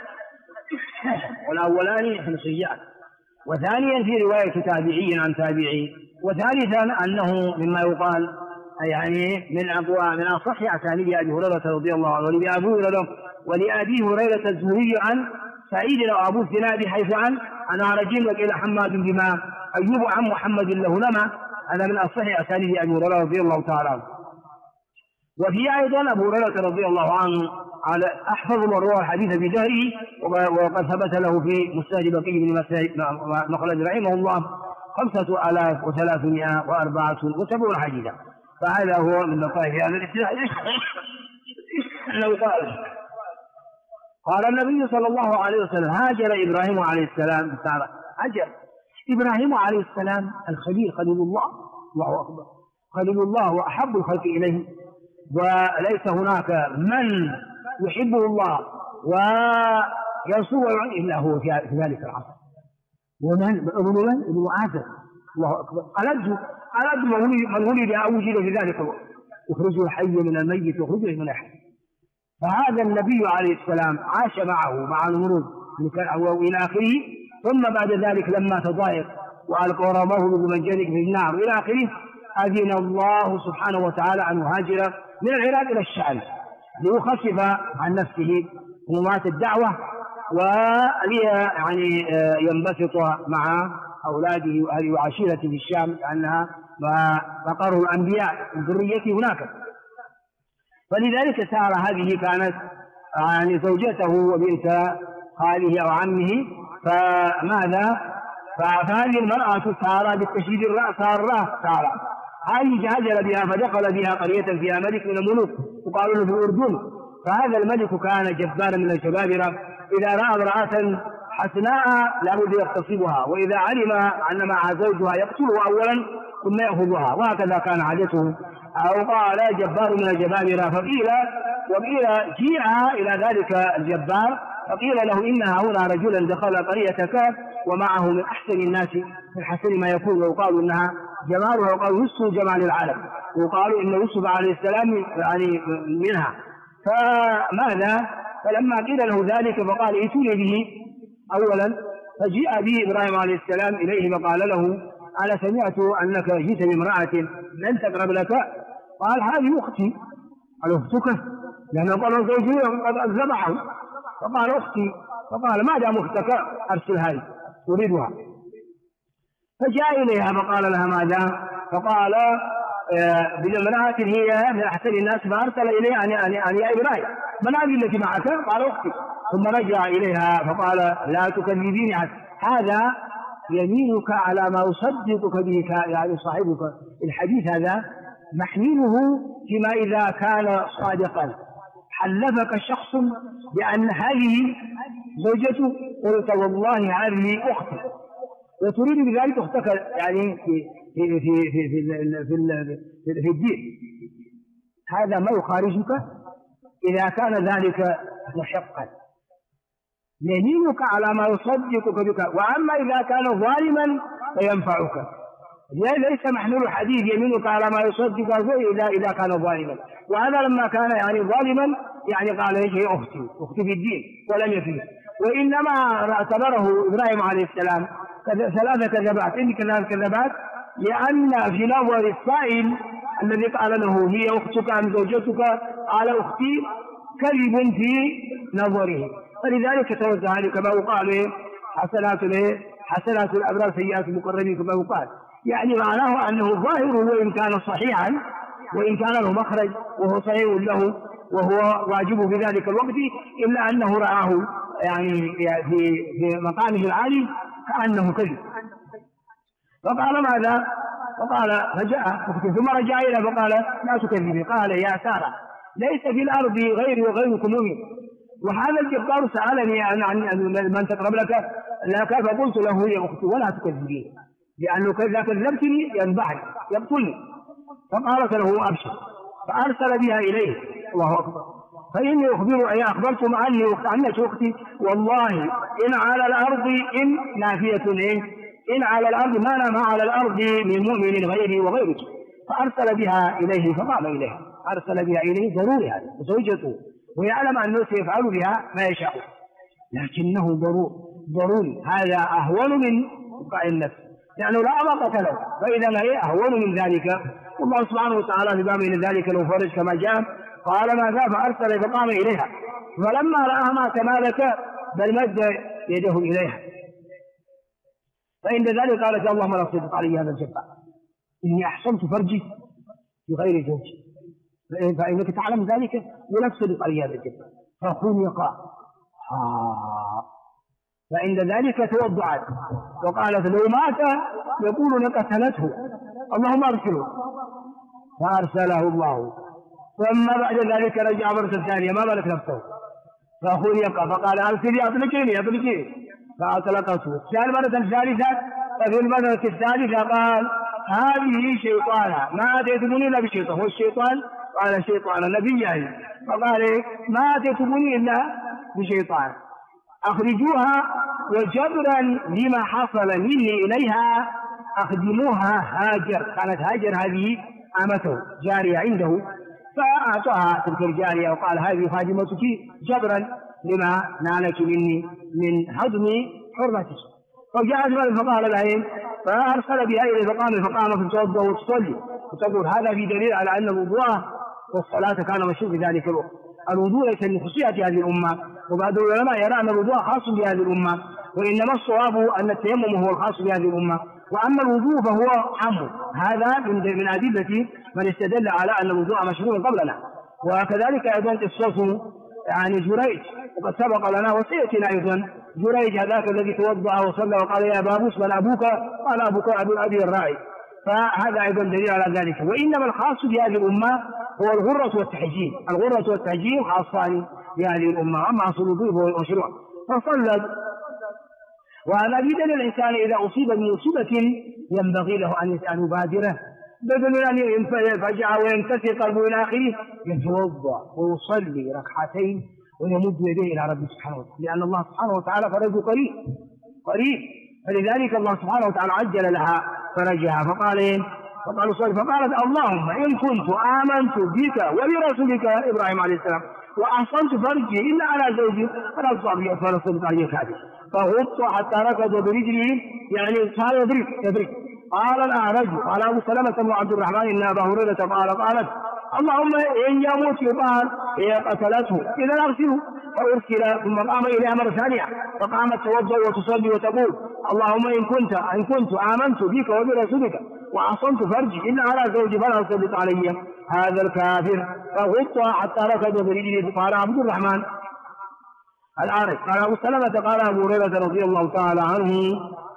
والأولاني حمصيات، وثانيا في رواية تابعي عن تابعي، وثالثا أنه مما يقال يعني من أصح أسانيد أبي هريرة رضي الله عنه ولأبي هريرة الزهري عن سعيد وأبو الزناد حيث عن أعرج وقيل حماد بما أيوب عن محمد له لما. هذا من أصح أسانيد أبي هريرة رضي الله تعالى عنه. وفي أيضا أبو هريرة رضي الله عنه على أحفظ من روى الحديث بجهره، وقد ثبت له في مسند بقي بن مخلد رحمه الله 5374 حديثا. فهذا هو من لطائف هذا الإسناد. قال النبي صلى الله عليه وسلم: هاجر إبراهيم عليه السلام. هاجر إبراهيم عليه السلام الخليل، خليل الله، الله أكبر، خليل الله وأحب الخلق إليه، وليس هناك من يحبه الله وينصره إلا هو في ذلك العصر. ومن ابن آدم، الله أكبر، ألد من ولد أو وجد في ذلك الوقت، يخرج الحي من الميت ويخرج من الحي. فهذا النبي عليه السلام عاش معه مع النمرود إلى آخره. ثم بعد ذلك لما تضايق ورماه بمنجنك في النار إلى آخره، أذن الله سبحانه وتعالى أن يهاجر من العراق إلى الشام ليخفف عن نفسه همومات الدعوة يعني ينبسط مع أولاده وأهله وعشيرته في الشام، لأنها مقر الأنبياء من ذريته هناك. فلذلك سار هذه كانت يعني زوجته وبنت خاله أو عمه. فماذا؟ فهذه المرأة سار بالتشديد الراء سارة، هذه جادل بها فدخل بها قرية فيها ملك من الملوك وقالوا له في الأردن. فهذا الملك كان جبارا من الجبابرة، إذا رأى امرأة حسناء لابد يغتصبها، وإذا علم أن معها زوجها يقتلها أولا ثم يأخذها، وهكذا كان عادته. أو قال جبار من الجبابرة. وقيل جيء إلى ذلك الجبار فقيل له إن هنا رجلا دخل قريتك ومعه من أحسن الناس من حسن ما يكون، ويقال إنها جمالها، وقالوا نصف جمال العالم، وقالوا إن يوسف عليه السلام يعني منها. فماذا؟ فلما قيل له ذلك فقال ائتوني به أولا، فجيء به إبراهيم عليه السلام إليه فقال له أنا سمعت أنك جئت بامرأة لن تقرب لك. قال هذه أختي. قال أختك؟ لأنه قال زوجي قد ذبحه. فقال أختي. فقال ما دام أختك أرسل هذه أريدها. فجاء إليها فقال لها ماذا؟ فقال بامرأة هي من أحسن الناس، فأرسل إليها أن يا إبراهيم من هذه التي معك؟ قال أختي. ثم رجع إليها فقال لا تكذبيني، هذا يمينك على ما يصدقك به يعني صاحبك. الحديث هذا محمله فيما إذا كان صادقا، حلفك شخص بأن هذه زوجته قلت والله هذه أختي، وتريد بذلك أختك يعني في في في في في, في الدين، هذا ما يخارجك إذا كان ذلك محقا. يمينك على ما يصدقك بك، وأما إذا كان ظالما فينفعك. ليس محمول الحديث يمينك على ما يصدقك إذا كان ظالما، وهذا لما كان يعني ظالما يعني قال هي أختي في الدين ولم يفيه. وإنما اعتبره إبراهيم عليه السلام 3 كذبات. إن 3 كذبات لأن في نظر السائل الذي قال له هي أختك أم زوجتك قال أختي كذب في نظره، فلذلك توزع عليه كما يقال حسنات الأبرار سيئات المقربين كما يقال. يعني معناه أنه ظاهر وإن كان صحيحا، وإن كان له مخرج وهو صحيح له وهو واجب في ذلك الوقت، إلا أنه رآه يعني في مقامه العالي كأنه كذب. فقال ماذا؟ فقال فجاء ثم رجع إليه فقال لا تكذبي. قال يا سارة ليس في الأرض غيري وغيركم مؤمن، وهذا الجبار سألني عن من تقرب لك فقلت له هي أختي ولا تكذبين، لأنه إذا كذبتني ينبعني يقتلني. فقالت له أبشر، فأرسل بها إليه. الله أكبر. فإني أخبرتم عنك أختي والله إن على الأرض إن نافية إن على الأرض ما على الأرض من مؤمن غيري وغيرك. فأرسل بها إليه فقام إليه، أرسل بها إليه ضروري هذا زوجته، ويعلم أنه سيفعل بها ما يشاء، لكنه ضروري. هذا أهون من بقاء النفس، لأنه لا علاقة له، فإذا هي أهون من ذلك. والله سبحانه وتعالى في باب ذلك لو فرج كما جاء قال ماذا؟ فأرسل فقام إليها، فلما رآها ما تمالك بل مد يده إليها، فإن ذلك قالت اللهم لا تصدق علي هذا الجبار، إني أحسنت فرجي بغير زوجي، فإنك تعلم ذلك ولا تصدق علي هذا الجبار فخون يقع. فعند ذلك توضعت وقالت لو مات يقول قتلته اللهم ارسله، فأرسله الله. ثم بعد ذلك رجع مرة ثانية ما ملك نفسه فأخوه يقع فقال أرسلي أطلقيني فأطلقته. سأل مرة ثالثة، ففي المرة الثالثة قال هذه شيطانة ما أتيتموني إلا بشيطان، والشيطان قال شيطان النبي يعني، فقال ما أتيتموني إلا بشيطان أخرجوها وجبرا لما حصل مني إليها أخدموها هاجر. كانت هاجر هذه أمته جارية عنده، فأعطاها تلك الجارية وقال هذه خادمتك جبرا لما نالك مني من هضم حرمتك. فجاءت فقال لها فأرسل بها إليه فقام فتوضأ وتصلي وتقول هذا في دليل على أن الوضوء والصلاة كان مشروع في ذلك الوقت. الوضوء ليس من خصوصيات هذه الأمة، وبعض العلماء يرى أن الوضوء خاص بهذه الأمة، وإنما الصواب أن التيمم هو الخاص بهذه الأمة، وأما الوضوء فهو عام. هذا من أدلة من استدل على أن الوضوء مشروع قبلنا. وكذلك أيضا قصة يعني جريج وقد سبق لنا وسيأتينا أيضا جريج هذاك الذي توضأ وصلى وقال يا بابوس من أبوك؟ قال أبوك أبي الراعي. فهذا أيضا دليل على ذلك. وإنما الخاص بهذه الأمة هو الغرة والتحجيل، الغرة والتحجيل خاصان بهذه الأمة، أما أصل الوضوء فهو مشروع. فصلت. وهذا بدل الإنسان إذا أصيب بمصيبة ينبغي له أن يبادره، بدل أن ينفجع وينكسر قلبه إلى آخره، يتوضأ ويصلي ركعتين ويمد يديه إلى ربه سبحانه وتعالى، لأن الله سبحانه وتعالى فرجه قريب. فلذلك الله سبحانه وتعالى عجل لها فرجها. فقالت اللهم إن كنت آمنت بك وبرسولك إبراهيم عليه السلام وأحصنت فرجي إلا على زوجي فلا أستطيع فلصلت عليه كافر، فغط حتى ركض برجله، يعني صار يضرب. قال الأعرج قال أبو سلمة بن عبد الرحمن إن أبا هريرة قالت اللهم إن يموت يقال هي قتلته إذا أرسله، فأرسل. ثم قام إليها مرة ثانية فقامت توضأ وتصلي وتقول اللهم إن كنت آمنت بك وبرسولك وأحصنت فرجي إلا على زوجي فلا تسلط علي هذا الكافر، فغط حتى ركض برجله. قال عبد الرحمن الأعرج قال أبو سلمة قال أبو هريرة رضي الله تعالى عنه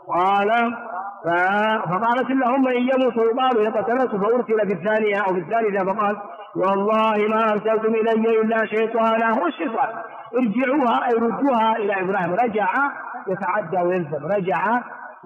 فقالت اللهم إن يموت يقال هي قتلته، فأرسل في الثانية أو في الثالثة فقال والله ما أرسلتم إلي إلا شيطانا، هو الشيطان، ارجعوها أي ردوها إلى إبراهيم. رجع يتعدى ويلزم، رجع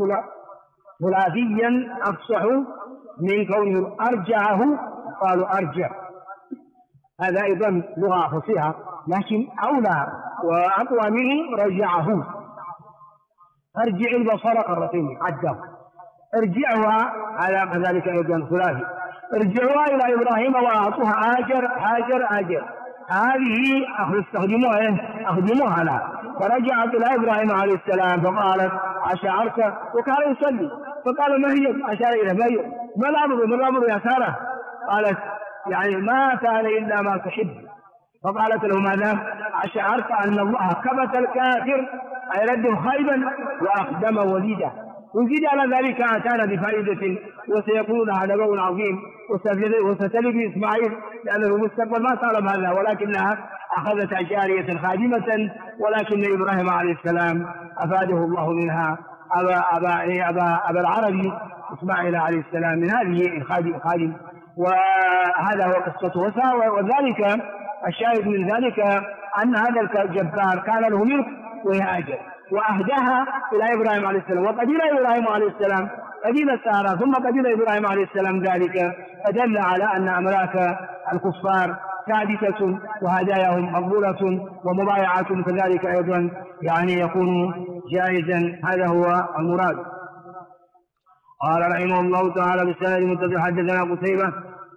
ثلاثيا أفصح من كونه أرجعه، قالوا أرجع، هذا أيضا لغة فصيحة لكن أولى وأقوى منه رجعه. ارجع البصر قرتين عداه، ارجعها على كذلك أيضا ثلاثي، ارجعوها إلى إبراهيم وأعطوها هاجر هذه أخدموها لها. فرجعت إلى إبراهيم عليه السلام فقالت أشعرت، وكان يصلي فقال ما هي؟ أشار إلى ما الأمر يا سارة؟ قالت يعني ما كان إلا ما تحب. فقالت له ماذا؟ أشعرت أن الله كبت الكافر أي رد خيبا وأخدم وليدا. وزيد على ذلك أتانا بفائدة وسيكون لها نبأ عظيم وستلد إسماعيل، لأنه المستقبل ما طالب هذا، ولكنها أخذت جارية خادمة، ولكن إبراهيم عليه السلام أفاده الله منها أبا العربي إسماعيل عليه السلام من هذه الخادم. وهذا هو قصته. وذلك الشاهد من ذلك أن هذا الجبار كان له ملك وهي هاجر، وأهداها إلى إبراهيم عليه السلام، وقبل إبراهيم عليه السلام قبيل سارة ثم قبل إبراهيم عليه السلام ذلك، فدل على أن أملاك الكفار ثابتة وهداياهم مقبولة ومبايعة كذلك أيضا يعني يكون جائزا. هذا هو المراد. قال رحمه الله تعالى بالسند المتصل حدثنا قتيبة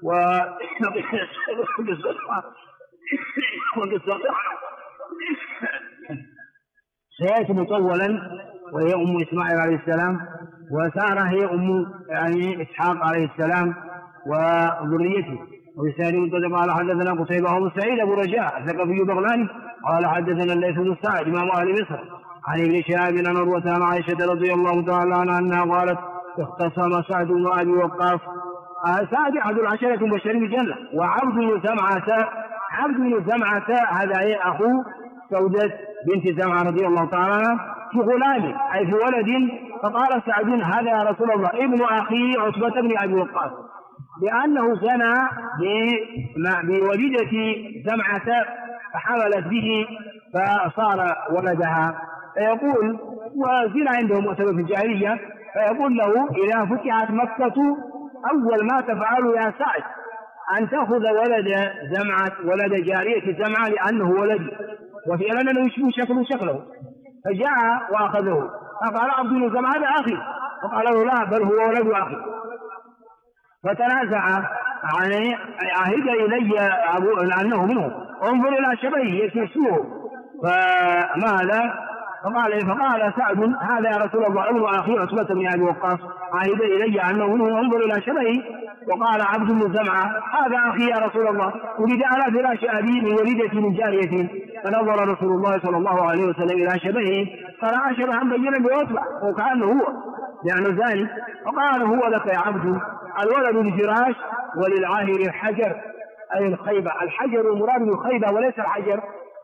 سيأتي مطولا، وهي أم إسماعيل عليه السلام، وسارة هي أم يعني إسحاق عليه السلام وذريته. وبسند المتصل قال حدثنا قتيبة بن سعيد أبو رجاء الثقفي بغلاني قال حدثنا الليث بن سعد إمام أهل مصر عن ابن شهاب عن عروة عن عائشة رضي الله تعالى عنها أنها قالت اختصم سعد بن أبي وقاص. سعد أحد العشرة المبشرين بالجنة، وعبد بن زمعة هذا هي أخو سودة بنت زمعة رضي الله تعالى عنها في غلام أي في ولد. فقال سعد هذا يا رسول الله ابن أخي عتبة بن أبي وقاص، لأنه زنى بوليدة زمعة فحملت به فصار ولدها. فيقول وزنا عندهم معتبر في الجاهلية، فيقول له إذا فتحت مكة أول ما تفعل يا سعد أن تأخذ ولد جارية زمعة لأنه ولدي، وفعلا أنه يشبه شكله. فجاء وأخذه فقال عبد بن زمعة هذا أخي، فقال له لا بل هو ولد أخي. فتنازع عهد إلي أنه منه انظر إلى شبيه يكسوه فماذا؟ فقال سعد هذا يا رسول الله ابن أخي عتبة بن أبي وقاص عهد إلي أنه منه انظر إلى شبيه. وقال عبد بن زمعة هذا أخي يا رسول الله ولد على فراش أبي من وليدة من جارية. فنظر رسول الله صلى الله عليه وسلم إلى شبهه فرأى شبها بينا بعتبة وكأنه هو لأنه زاني. فقال هو لك يا عبد الولد للفراش وللعاهر الحجر أي الخيبة. الحجر المراد بالخيبة وليس الحجر.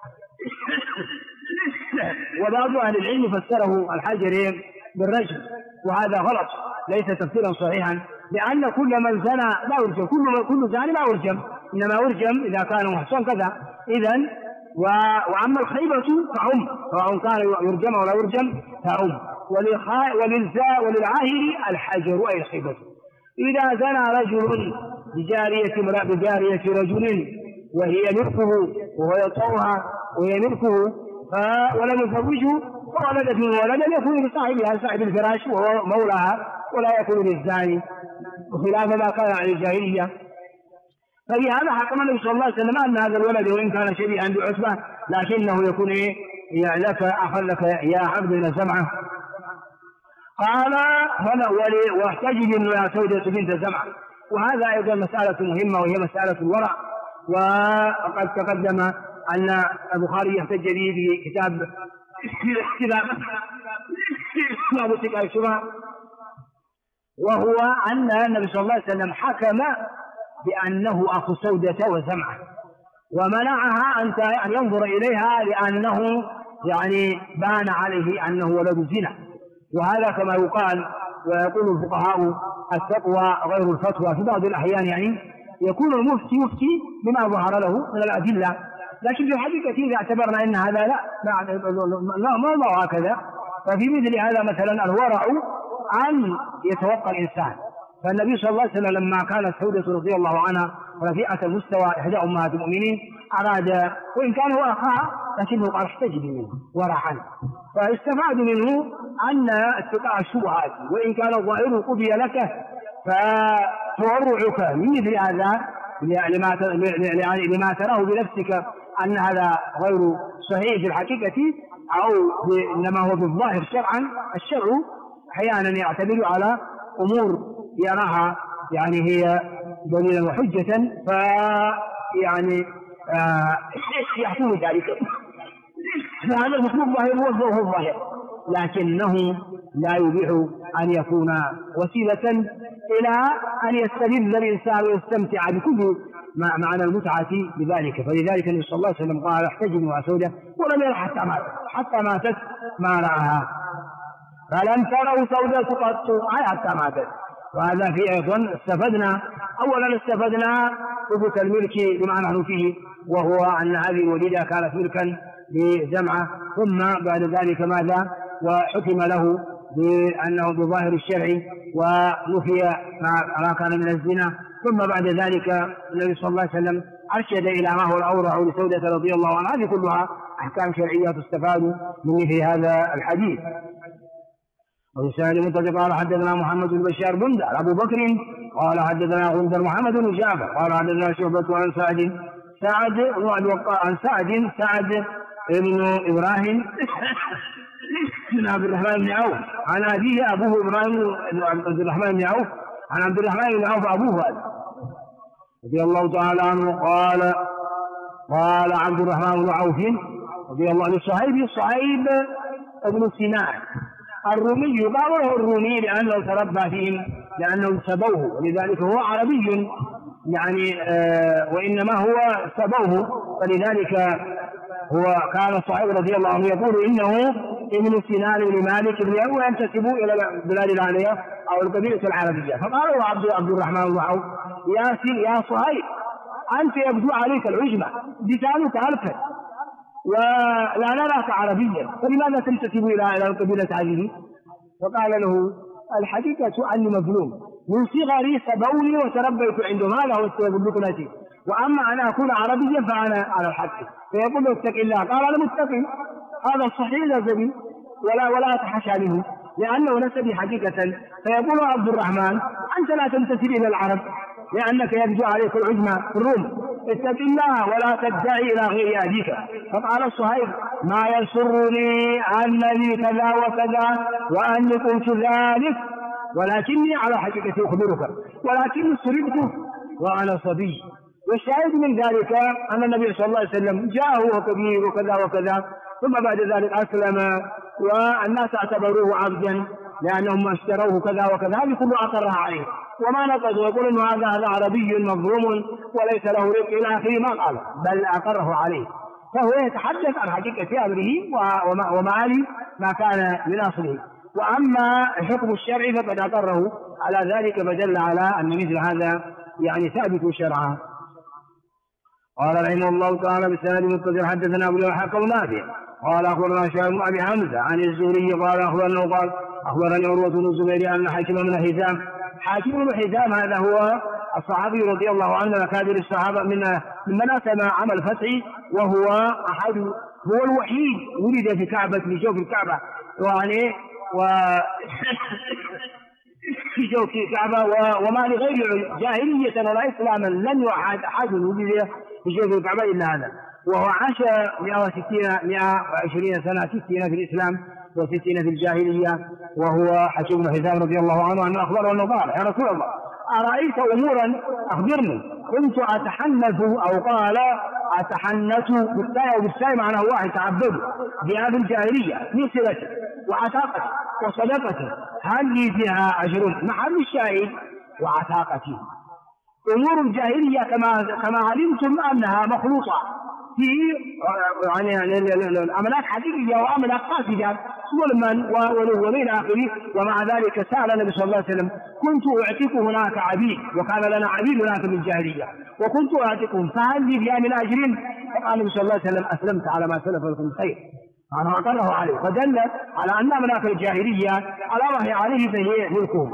وبعض أهل العلم فسره الحجر بالرجم، وهذا غلط ليس تفسيرا صحيحا، لأن كل من زنى لا يرجم، كل زاني لا يرجم، إنما يرجم إذا كان محصن كذا. إذن وأما الخيبة فعم، سواء كان يرجم أو لا يرجم فعم. وللعاهر الحجر أي الخيبة. إذا زنى رجل بجارية رجل وهي ملكه وهو يطوعها وهي ملكه ولم يزوجه فولدت من ولد يكون لصاحبها صاحب الفراش وهو مولاها، ولا يكون للزاني، وخلاف ما كان عن الجاهلية. ففي هذا حكم النبي صلى الله عليه وسلم أن هذا الولد وإن كان شبيها بعتبة لكنه يكون لك أخا لك يا عبد بن زمعة. قال واحتجب يا سودة بنت زمعة. وهذا أيضا مسألة مهمة وهي مسألة الورع، وقد تقدم أن البخاري يحتج به في كتاب باب سكاء الشبهة، وهو أن النبي صلى الله عليه وسلم حكم بأنه أخو سودة وزمعة، ومنعها أن ينظر إليها لأنه يعني بان عليه أنه ولد زنا. وهذا كما يقال ويقول الفقهاء التقوى غير الفتوى. في بعض الأحيان يعني يكون المفتي يفتي بما ظهر له من الأدلة، لكن في الحقيقة إذا اعتبرنا أن هذا لا ما هكذا، ففي مثل هذا مثلا الورع أن يتوقع الإنسان. فالنبي صلى الله عليه وسلم لما كانت سودة رضي الله عنها رفيعة المستوى إحدى أمهات المؤمنين أراد، وإن كان هو أخاها لكنه قال احتجب منه ورعا، فاستفاد منه أن اتقاء الشبهات وإن كان الظاهر قضي لك فتورعك من مثل هذا لما تراه بنفسك أن هذا غير صحيح في الحقيقة أو إنما هو بالظاهر شرعا. الشرع أحيانا يعتمد على أمور يراها يعني هي دليلا وحجة فيعني يحكم ذلك، فهذا المطلوب ظاهر هو الظاهر، لكنه لا يبيح أن يكون وسيلة إلى أن يستدل الإنسان ويستمتع بكل معنى المتعة بذلك. فلذلك النبي صلى الله عليه وسلم قال احتجب مع سودة ولم يرى حتى ماتت ما رأها، فلم تروا سودة قط حتى ماتت. وهذا فيه أيضا استفدنا ثبوت الملك لما نحن فيه، وهو أن هذه الوليدة كانت ملكا لزمعة، ثم بعد ذلك ماذا وحكم له بأنه بظاهر الشرع ونفي ما كان من الزنا. ثم بعد ذلك النبي صلى الله عليه وسلم أرشد إلى ما هو الأورع لسودة رضي الله عنها. هذه كلها أحكام شرعية تستفاد من في هذا الحديث. وسائل منتج قال حدثنا محمد بن بشار بندر أبو بكر قال حدثنا غندر محمد بن جعفر قال حدثنا شعبة عن سعد بن إبراهيم بن عبد الرحمن بن عوف عن أبيه أبوه إبراهيم عبد الرحمن بن عوف عن عبد الرحمن بن عوف أبوه رضي الله تعالى عنه قال عبد الرحمن بن عوف رضي الله عنه صهيب بن سنان الرومي، قالوا له الرومي لأنه تربى فيهم لأنهم سبوه، ولذلك هو عربي يعني وإنما هو سبوه، فلذلك هو كان صهيب رضي الله عنه يقول إنه ابن سنان بن مالك بن أبو ينتسب إلى البلاد العالية أو القبيلة العربية. فقالوا عبد الرحمن بن عوف يا صهيب أنت يبدو عليك العجمة لسانك ألفت ولا نراك عربيا، فلماذا تنتسب إلى القبيلة هذه؟ فقال له الحقيقة أني مظلوم، من صغري سبوني وتربيت عندهم، هذا هو السبب بكنتي، وأما أنا أكون عربيا فأنا على الحق. فيقول له اتق الله، قال أنا متقي، هذا صحيح نسبي ولا أتحشى منه لأنه نسبي حقيقة. فيقول عبد الرحمن أنت لا تنتسب إلى العرب لأنك يبدو عليك العجمة في الروم، اتق الله ولا تدعي إلى غير أبيك. فقال صهيب ما يسرني أنني كذا وكذا وأني قلت ذلك، ولكني على حقيقة أخبرك، ولكني سرقت وأنا صبي. والشاهد من ذلك أن النبي صلى الله عليه وسلم جاءه وهو كبير وكذا وكذا، ثم بعد ذلك أسلم والناس اعتبروه عبدا لأنهم اشتروه كذا وكذا، هذه كله أقرها عليه وما نقض ويقول إنه هذا عربي مظلوم وليس له رزق إلى آخره، ما قال بل أقره عليه. فهو يتحدث عن حقيقة أمره ومعاني ما كان من أصله. وأما الحكم الشرعي فقد أقره على ذلك، فدل على أن مثل هذا يعني ثابت شرعا. قال رحمه الله تعالى بالسند المتصل حدثنا أبو الحق نافع قال أخبرنا شعيب بن أبي حمزة عن الزهري قال أخبرني عروة بن الزبير أن حاكم بن حزام، حاكم بن حزام هذا هو الصحابي رضي الله عنه من أكابر الصحابة ممن أسلم عام الفتح، وهو هو الوحيد ولد في كعبة في جوف الكعبة يعني في جوف الكعبة، وما لغير جاهلية ولا إسلاما لن يوحد أحد ولد في جوف الكعبة إلا هذا، وهو عاش 120 سنة، 60 في الإسلام و60 في الجاهلية، وهو حكيم بن حزام رضي الله عنه أنه أخبره أنه قال يا رسول الله أرأيت أمورا أخبرني كنت أتحنث، أو قال أتحنث بالتاء معناه واحد تعبد بها في الجاهلية من صلته وعتاقته وصدقته، هل لي فيها أجر؟ محل الشاهد وعتاقته. أمور الجاهلية كما علمتم أنها مخلوطة في يعني الأملاك حقيقية وأملاك فاسدة ظلما ومن آخره، ومع ذلك سأل النبي صلى الله عليه وسلم كنت أعتق هناك عبيد، وكان لنا عبيد هناك من الجاهلية وكنت أعتقهم فهل لي فيها من أجر؟ فقال النبي صلى الله عليه وسلم أسلمت على ما سلف لكم خير، أنا أقره عليه، فدل على أن أملاك الجاهلية على ما هي عليه فهي ملكهم.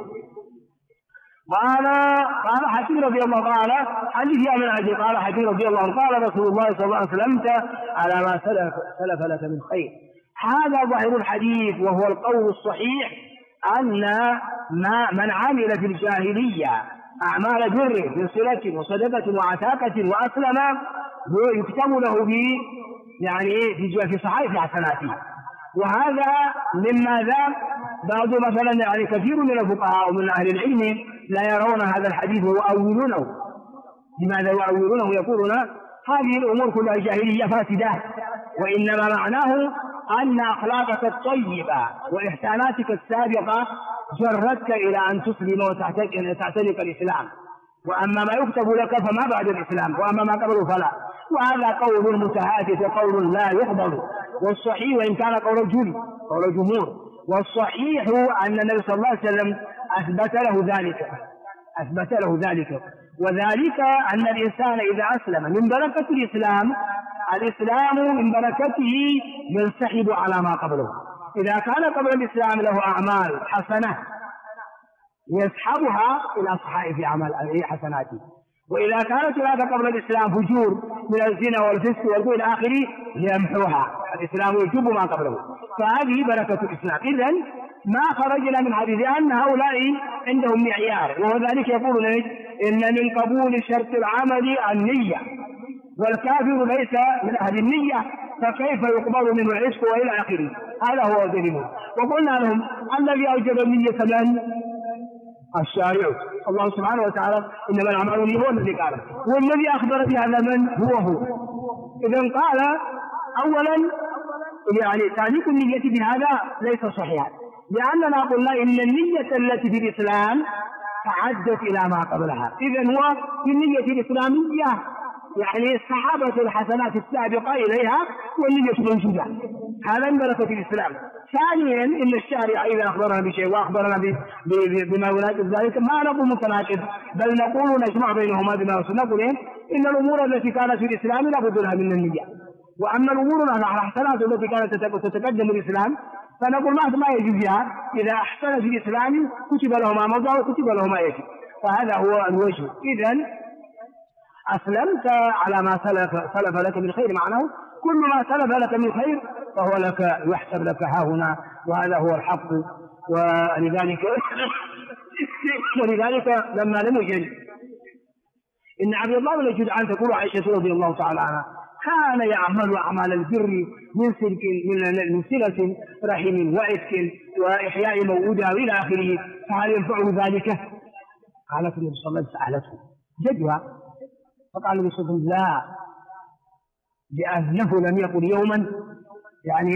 قال حكيم رضي الله قال هل فيها من أجل؟ قال حكيم رضي الله عنه قال رسول الله صلى الله عليه وسلم على ما سلف لك من خير. هذا ظاهر الحديث، وهو القول الصحيح أن من عمل في الجاهلية أعمال بر من صلة وصدقة وعتاقة وأسلم يكتب له يعني في صحائف حسناته. وهذا مما بعض مثلا يعني كثير من الفقهاء ومن أهل العلم لا يرون هذا الحديث ويؤولونه. لماذا يؤولونه؟ يقولون هذه الأمور كلها جاهلية فاسدة، وإنما معناه أن أخلاقك الطيبة وإحساناتك السابقة جرتك إلى أن تسلم وتعتنق الإسلام، وأما ما يكتب لك فما بعد الإسلام، وأما ما قبله فلا. وهذا قول متهافت وقول لا يقبل، والصحيح وإن كان قول الجمهور، والصحيح أن النبي صلى الله عليه وسلم أثبت له ذلك، وذلك أن الإنسان إذا أسلم من بركة الإسلام من بركته ينسحب على ما قبله. إذا كان قبل الإسلام له أعمال حسنة يسحبها إلى صحائف حسناته، وإذا كانت هناك قبل الإسلام فجور من الزنا والفسق والبغي إلى آخره يمحوها، الإسلام يجب ما قبله، فهذه بركة الإسلام. إذن ما خرجنا من حديث أن هؤلاء عندهم معيار، وهو ذلك يقول إن من قبول شرط العمل النية، والكافر ليس من أهل النية فكيف يقبل منه العشق وإلى آخره. هذا هو الدليل. وقلنا لهم الذي أوجب النية من الشارع الله سبحانه وتعالى، إنما الأعمال هو الذي قال، والذي أخبر بهذا من هو. إذن قال أولا يعني تعليق النية بهذا ليس صحيحا، لأننا قلنا إن النية التي في الإسلام تعدت إلى ما قبلها. إذن هو في النية الإسلامية يعني صحابة الحسنات السابقة إليها والنية موجودة، هذا من بركة الإسلام. ثانيا إن الشارع إذا أخبرنا بشيء وأخبرنا بما يناسب ذلك ما نقول متناقض، بل نقول نجمع بينهما بما نقول إن الأمور التي كانت في الإسلام لا بد لها من النية، وأما الأمور الحسنات التي كانت تتقدم الإسلام فنقول ما يجب فيها، إذا أحسن في الإسلام كتب له ما مضى وكتب له ما يجب، فهذا هو الوجه. إذن أسلمت على ما سلف لك من خير، معناه كل ما سلف لك من خير فهو لك يحسب لك هاهنا، وهذا هو الحق. ولذلك لما لم يجد إن عبد الله بن جدعان تقول عائشة رضي الله تعالى عنها كان يعمل أعمال البر من صلة رحم وعتق وإحياء موعودها إلى آخره، فهل ينفعه ذلك؟ قالت النبي صلى الله عليه وسلم سألته جدها، فقال النبي صلى الله عليه وسلم لا، لأنه لم يقل يوما يعني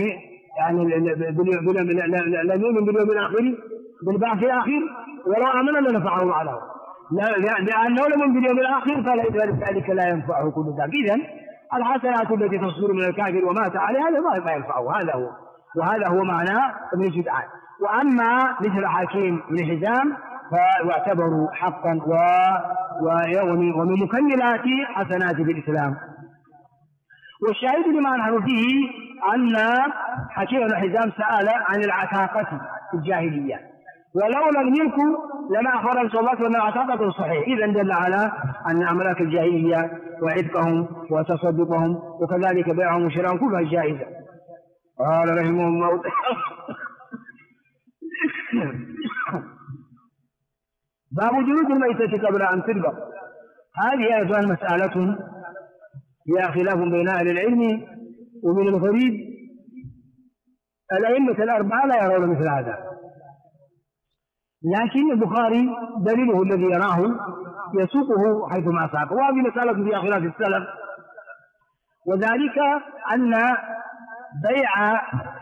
لم يؤمن باليوم الآخر بالبعث الآخر ولو آمن لنفعه على، لأنه لم يؤمن باليوم الآخر فلذلك لا ينفعه كل ذلك. إذن الحسنات التي تصدر من الكافر ومات عليها ما ينفعه، هذا هو، وهذا هو معنى ابن جدعان. وأما مثل حكيم بن حزام فيعتبر حقا ومن مكملات حسناته في الإسلام. والشاهد لما نحن فيه أن حكيم بن حزام سأل عن العتاقة في الجاهلية، ولولا الملك لما أخبر رسول الله صلى الله عليه وسلم العتاقة صحيح، إذن دل على أن أملاك الجاهلية وعتقهم وتصدقهم وكذلك بيعهم وشراءهم كلها جائزة. قال رحمه الله باب جلود الميتة قبل أن تذبح. هذه أيضا مسألة فيها خلاف بين أهل العلم، ومن الغريب الأئمة الأربعة لا يرون مثل هذا، لكن البخاري دليله الذي يراه يسوقه حيثما ساق. وهذه مسألة فيها خلاف السلف، وذلك أن بيع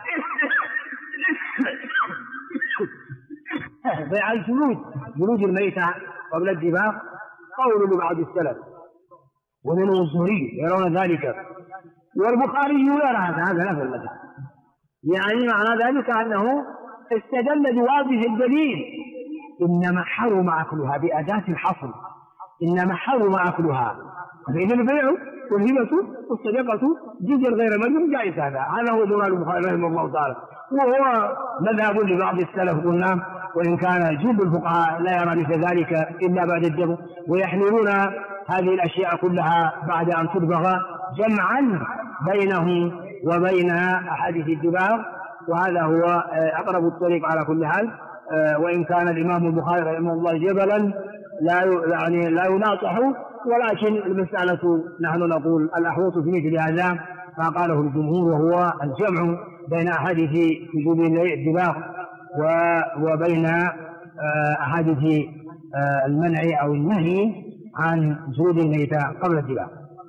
جلود الميتة قبل الذبح قول لبعض السلف ومنهم الزهري يرون ذلك، والبخاري يرى هذا نفس المذهب. يعني معنى ذلك أنه استدل بواضح الدليل إنما حرم أكلها بأداة الحصر، إنما حرم أكلها، فإن البيع والهبة والصدقة جزء غير مجنون جائز. هذا هو مراد البخاري رحمه الله تعالى، وهو مذهب لبعض السلف قلنا، وإن كان جل الفقهاء لا يرى مثل ذلك إلا بعد الجمع، ويحملون هذه الأشياء كلها بعد أن تدبغ جمعا بينه وبين أحاديث الدباغ، وهذا هو أقرب الطريق على كل حال. وإن كان الإمام البخاري رحمه الله جبلا لا يناصح، ولكن المسألة نحن نقول الأحوط في مثل هذا ما قاله الجمهور، وهو الجمع بين أحاديث وجوب الدباغ وبين أحاديث المنع أو النهي عن جلود الميتة قبل الدباغ.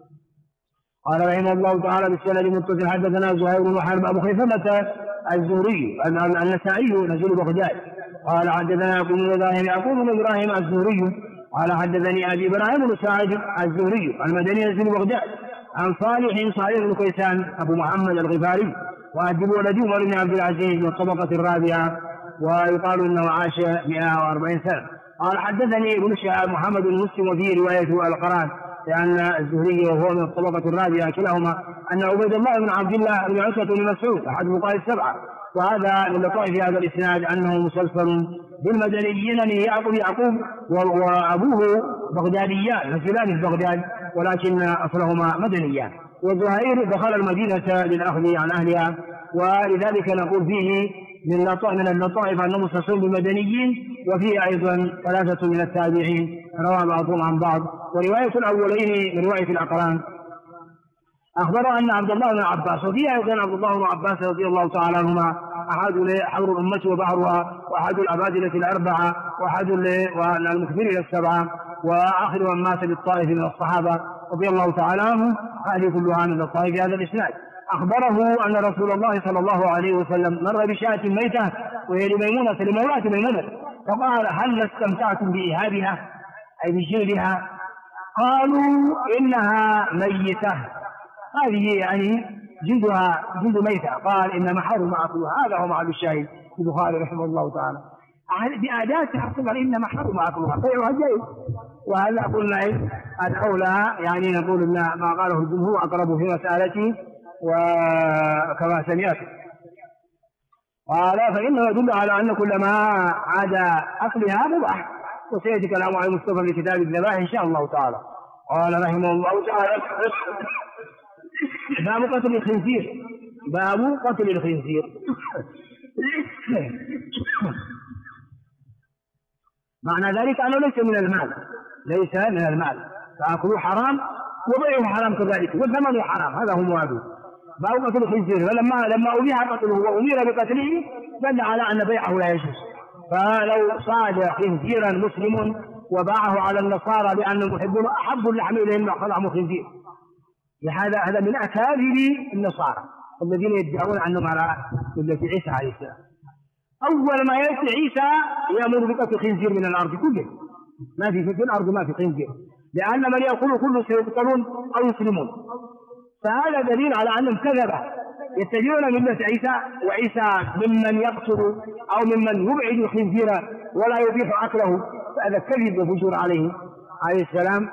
قال رحمه الله تعالى بالسند المتصل حدثنا زهير بن حرب أبو خيثمة الزهري النسائي نزول بغداد قال حدثنا يعقوب بن إبراهيم الزهري قال حدثني أبي إبراهيم بن سعد الزهري المدني نزول بغداد عن صالح بن كيسان أبو محمد الغفاري وأدب ولد عمر بن عبد العزيز من الطبقة الرابعة، ويقال أنه عاش 140 سنة. قال حدثني ابن شهاب محمد بن مسلم وفيه روايته القرآن، لأن الزهري وهو من الطبقة الرابعة كلاهما أن عبيد الله بن عبد الله بن عتبة بن مسعود أحد الفقهاء السبعة. وهذا من لطائف هذا الإسناد أنه مسلسل بالمدنيين يعقوب وأبوه بغداديان نزلان في بغداد، ولكن أصلهما مدنيان. وزهير دخل المدينة للأخذ عن أهلها، ولذلك نقول فيه من اللطائف أنه مسلسل بالمدنيين، وفيه أيضا 3 من التابعين روى بعضهم عن بعض. ورواية الأولين من رواية الأقران أخبر أن عبد الله بن عباس، وفيه أيضا عبد الله بن عباس رضي الله تعالى عنهما أحد حبر الأمة وبحرها، وأحد الأبادلة الأربعة، وأحد المكثرين السبعة، وآخر من مات بالطائف من الصحابة رضي الله تعالى عنهم. هذه كلها من الطائف هذا الإسناد. أخبره أن رسول الله صلى الله عليه وسلم مر بشاة ميتة وهي لمولاة ميمونة، فقال هل استمتعتم بإهابها أي بجلدها؟ قالوا إنها ميتة، هذه يعني جلدها جلد ميتة. قال إنما حرم أكلها. هذا هو محل الشاهد في البخاري رحمه الله تعالى بأداة حصل إنما حرم أكلها، بيعها جيد. وهذا قلنا الأولى يعني نقول إن ما قاله الجمهور أقرب في مسألتي وكما سمعت. قال فإنه يدل على أن كل ما عاد أكلها مباح، وسيأتي كلام على المصطفى في كتاب الذبائح إن شاء الله تعالى. قال رحمه الله تعالى باب قتل الخنزير. باب قتل الخنزير معنى ذلك أنه ليس من المال، ليس من المال، فأكله حرام وبيعه حرام كذلك، والثمن حرام، هذا هو مراده. باب قتل الخنزير، فلما أبيح قتله وأمير بقتله دل على أن بيعه لا يجوز. فلو صاد خنزيرا مسلم وباعه على النصارى لأنهم يحبون أحب اللحم إليهم لحم خنزير، هذا من أكابر النصارى الذين يدعون أنهم على ملة عيسى عليه السلام. أول ما يأتي عيسى يأمر بقتل خنزير من الأرض كله، ما في الأرض ما في خنزير، لأن من يأكل كله سيقتلون أو يسلمون. فهذا دليل على أنهم يتبعون ملة عيسى، وعيسى ممن يقتل أو ممن يبعد الخنزير ولا يبيح أكله، فهذا كذب وفجور عليه السلام.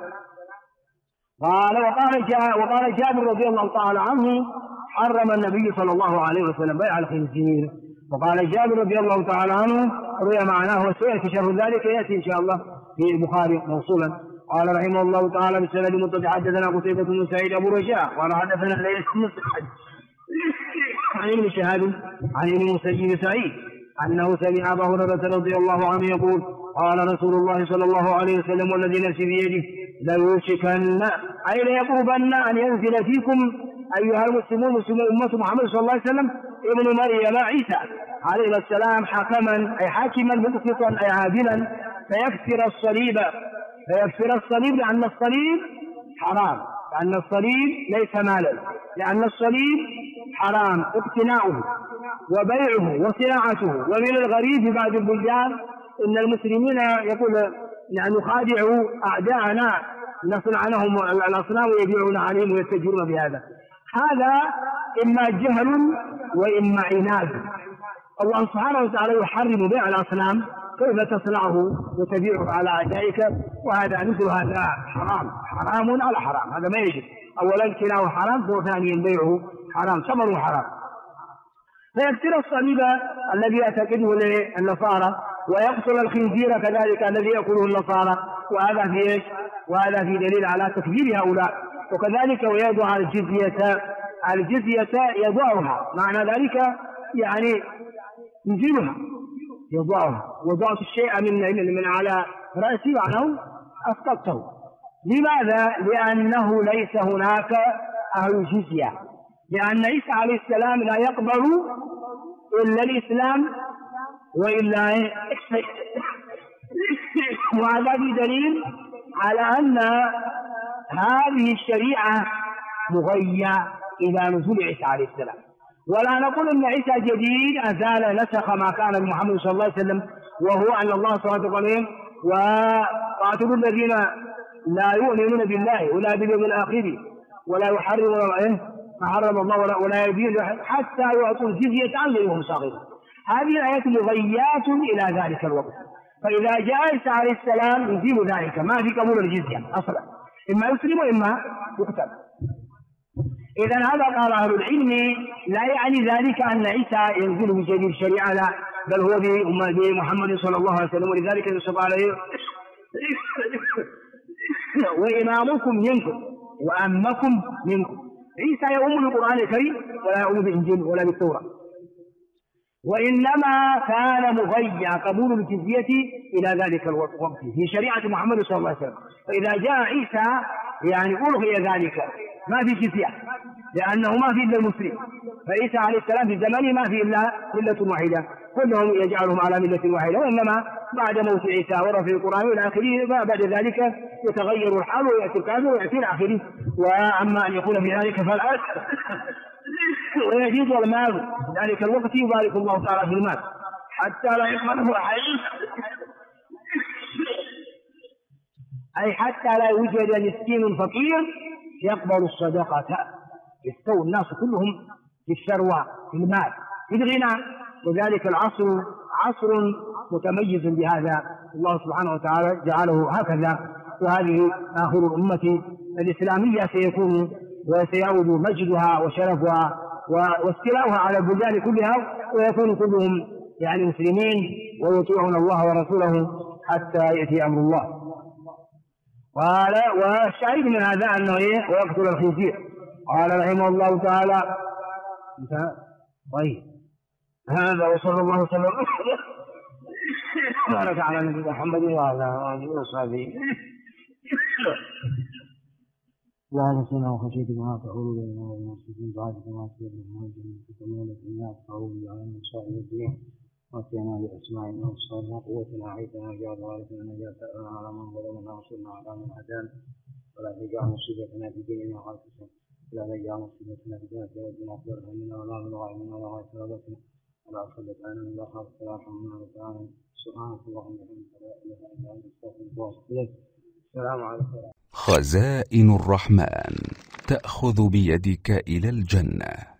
وقال جابر رضي الله تعالى عنه: حرم النبي صلى الله عليه وسلم بيع الخنزير. وقال جابر رضي الله تعالى عنه روي معناه وسيأتي شرح ذلك، يأتي إن شاء الله في البخاري موصولا. قال رحمه الله تعالى بالسند متصل: حدثنا قتيبة بن سعيد أبو رجاء قال حدثنا الليث بن سعد عن ابن شهاب عن ابن المسيب سعيد أنه سمع أبا هريرة رضي الله عنه يقول: قال رسول الله صلى الله عليه وسلم: والذي نفسي بيده ليوشكن أي ليقربن أن ينزل فيكم أيها المسلمون مسلمون أمة محمد صلى الله عليه وسلم ابن مريم عيسى عليه السلام حكما أي حاكما مقسطا أي عادلا فيكسر الصليب لأن الصليب حرام، لأن الصليب ليس مالا، لأن الصليب حرام اقتناؤه وبيعه وصناعته. ومن الغريب في بعض البلدان إن المسلمين يقول يعني نخادع أعداءنا نصنع لهم الأصنام ويبيعون عليهم ويتجرون بهذا. هذا إما جهل وإما عناد. الله سبحانه وتعالى يحرم بيع الأصنام، كيف تصنعه وتبيعه على أعدائك؟ وهذا مثل هذا حرام على حرام، هذا ما يجب. أولا ابتلاعه حرام، وثانيا بيعه حرام، ثمنه حرام. فيكسر الصليب الذي يعتقده النصارى، ويقتل الخنزير كذلك الذي يأكله النصارى، وهذا في ايش؟ وهذا في دليل على تكذيب هؤلاء. وكذلك ويضع الجزية يضعها، معنى ذلك يعني ينزلها، يضعها. وضعت الشيء من على رأسي معناه أسقطته. لماذا؟ لأنه ليس هناك أهل جزية، لأن عيسى عليه السلام لا يقبل إلا الإسلام وإلا وهذا بدليل على أن هذه الشريعة مغيّة إلى نزول عيسى عليه السلام. ولا نقول أن عيسى جديد أزال نسخ ما كان محمد صلى الله عليه وسلم، وهو أن الله سبحانه وتعالى: وقاتلوا الذين لا يؤمنون بالله ولا باليوم الآخر ولا يحرمون ما حرم الله ولا يدين حتى يعطوا الجزية عن يد وهم صاغرون. هذه الآيات مغيّات إلى ذلك الوقت. فإذا جاء عيسى عليه السلام يزيل ذلك، ما في قبول الجزية أصلا، إما يسلم وإما يقتل. إذن هذا قال أهل العلم لا يعني ذلك أن عيسى ينزل بجديد الشريعة، لا، بل هو بمحمد صلى الله عليه وسلم. ولذلك يصب عليه: وإمامكم منكم وأمكم منكم. عيسى يؤم بالقرآن الكريم ولا يؤم بالإنجيل ولا بالتوراة، وإنما كان مغيّا قبول الجزية إلى ذلك الوقت في شريعة محمد صلى الله عليه وسلم. فإذا جاء عيسى يعني ألغي ذلك، ما في جزية، لأنه ما في إلا المسلم. فعيسى عليه السلام في زمانه ما في إلا ملة واحدة، كلهم يجعلهم على ملة واحدة. وإنما بعد موت عيسى ورفع القرآن إلى آخره، بعد ذلك يتغير الحال ويأتي الكافر ويأتي إلى آخره. وأما أن يكون في ذلك فالآن ويزيد المال ذلك الوقت يبارك الله تعالى في المال حتى لا يقبله أحد، أي حتى لا يوجد مسكين فقير يقبل الصدقة. يستوي الناس كلهم في الثروة، في المال، في الغنى. وذلك العصر عصر متميز بهذا، الله سبحانه وتعالى جعله هكذا. وهذه آخر الأمة الإسلامية سيكون وسيعود مجدها وشرفها واستيلاؤها على البلدان كلها، ويكون كلهم يعني مسلمين ويطيعون الله ورسوله حتى يأتي أمر الله. قال: والشاهد من هذا أنه ويقتل الخنزير. قال رحمه الله تعالى: طيب هذا وصلى الله وسلم بارك على نبينا محمد وعلى آله وصحبه. اللهم صل وخشيتك ما تحول بيننا وبين المسلمين بعدك ما تصير من تكملة الناس تعود علينا صاحب الدين واتينا بأسمائنا وصالنا قوتنا عيدنا جعل وارثنا نجاة على من ظلمنا وانصرنا على من عادانا ولا تجعل مصيبتنا في ديننا خالصا ولا تجعل مصيبتنا في ديننا ولا أكبر همنا ولا مبلغ علمنا ولا غاية رغبتنا ولا أصلت عنا ولا خافت ولا حمنا وتعالى. سبحانك اللهم وبحمدك لا إله إلا أنت أستغفرك وأتوب إليك. السلام عليكم. خزائن الرحمن تأخذ بيدك إلى الجنة.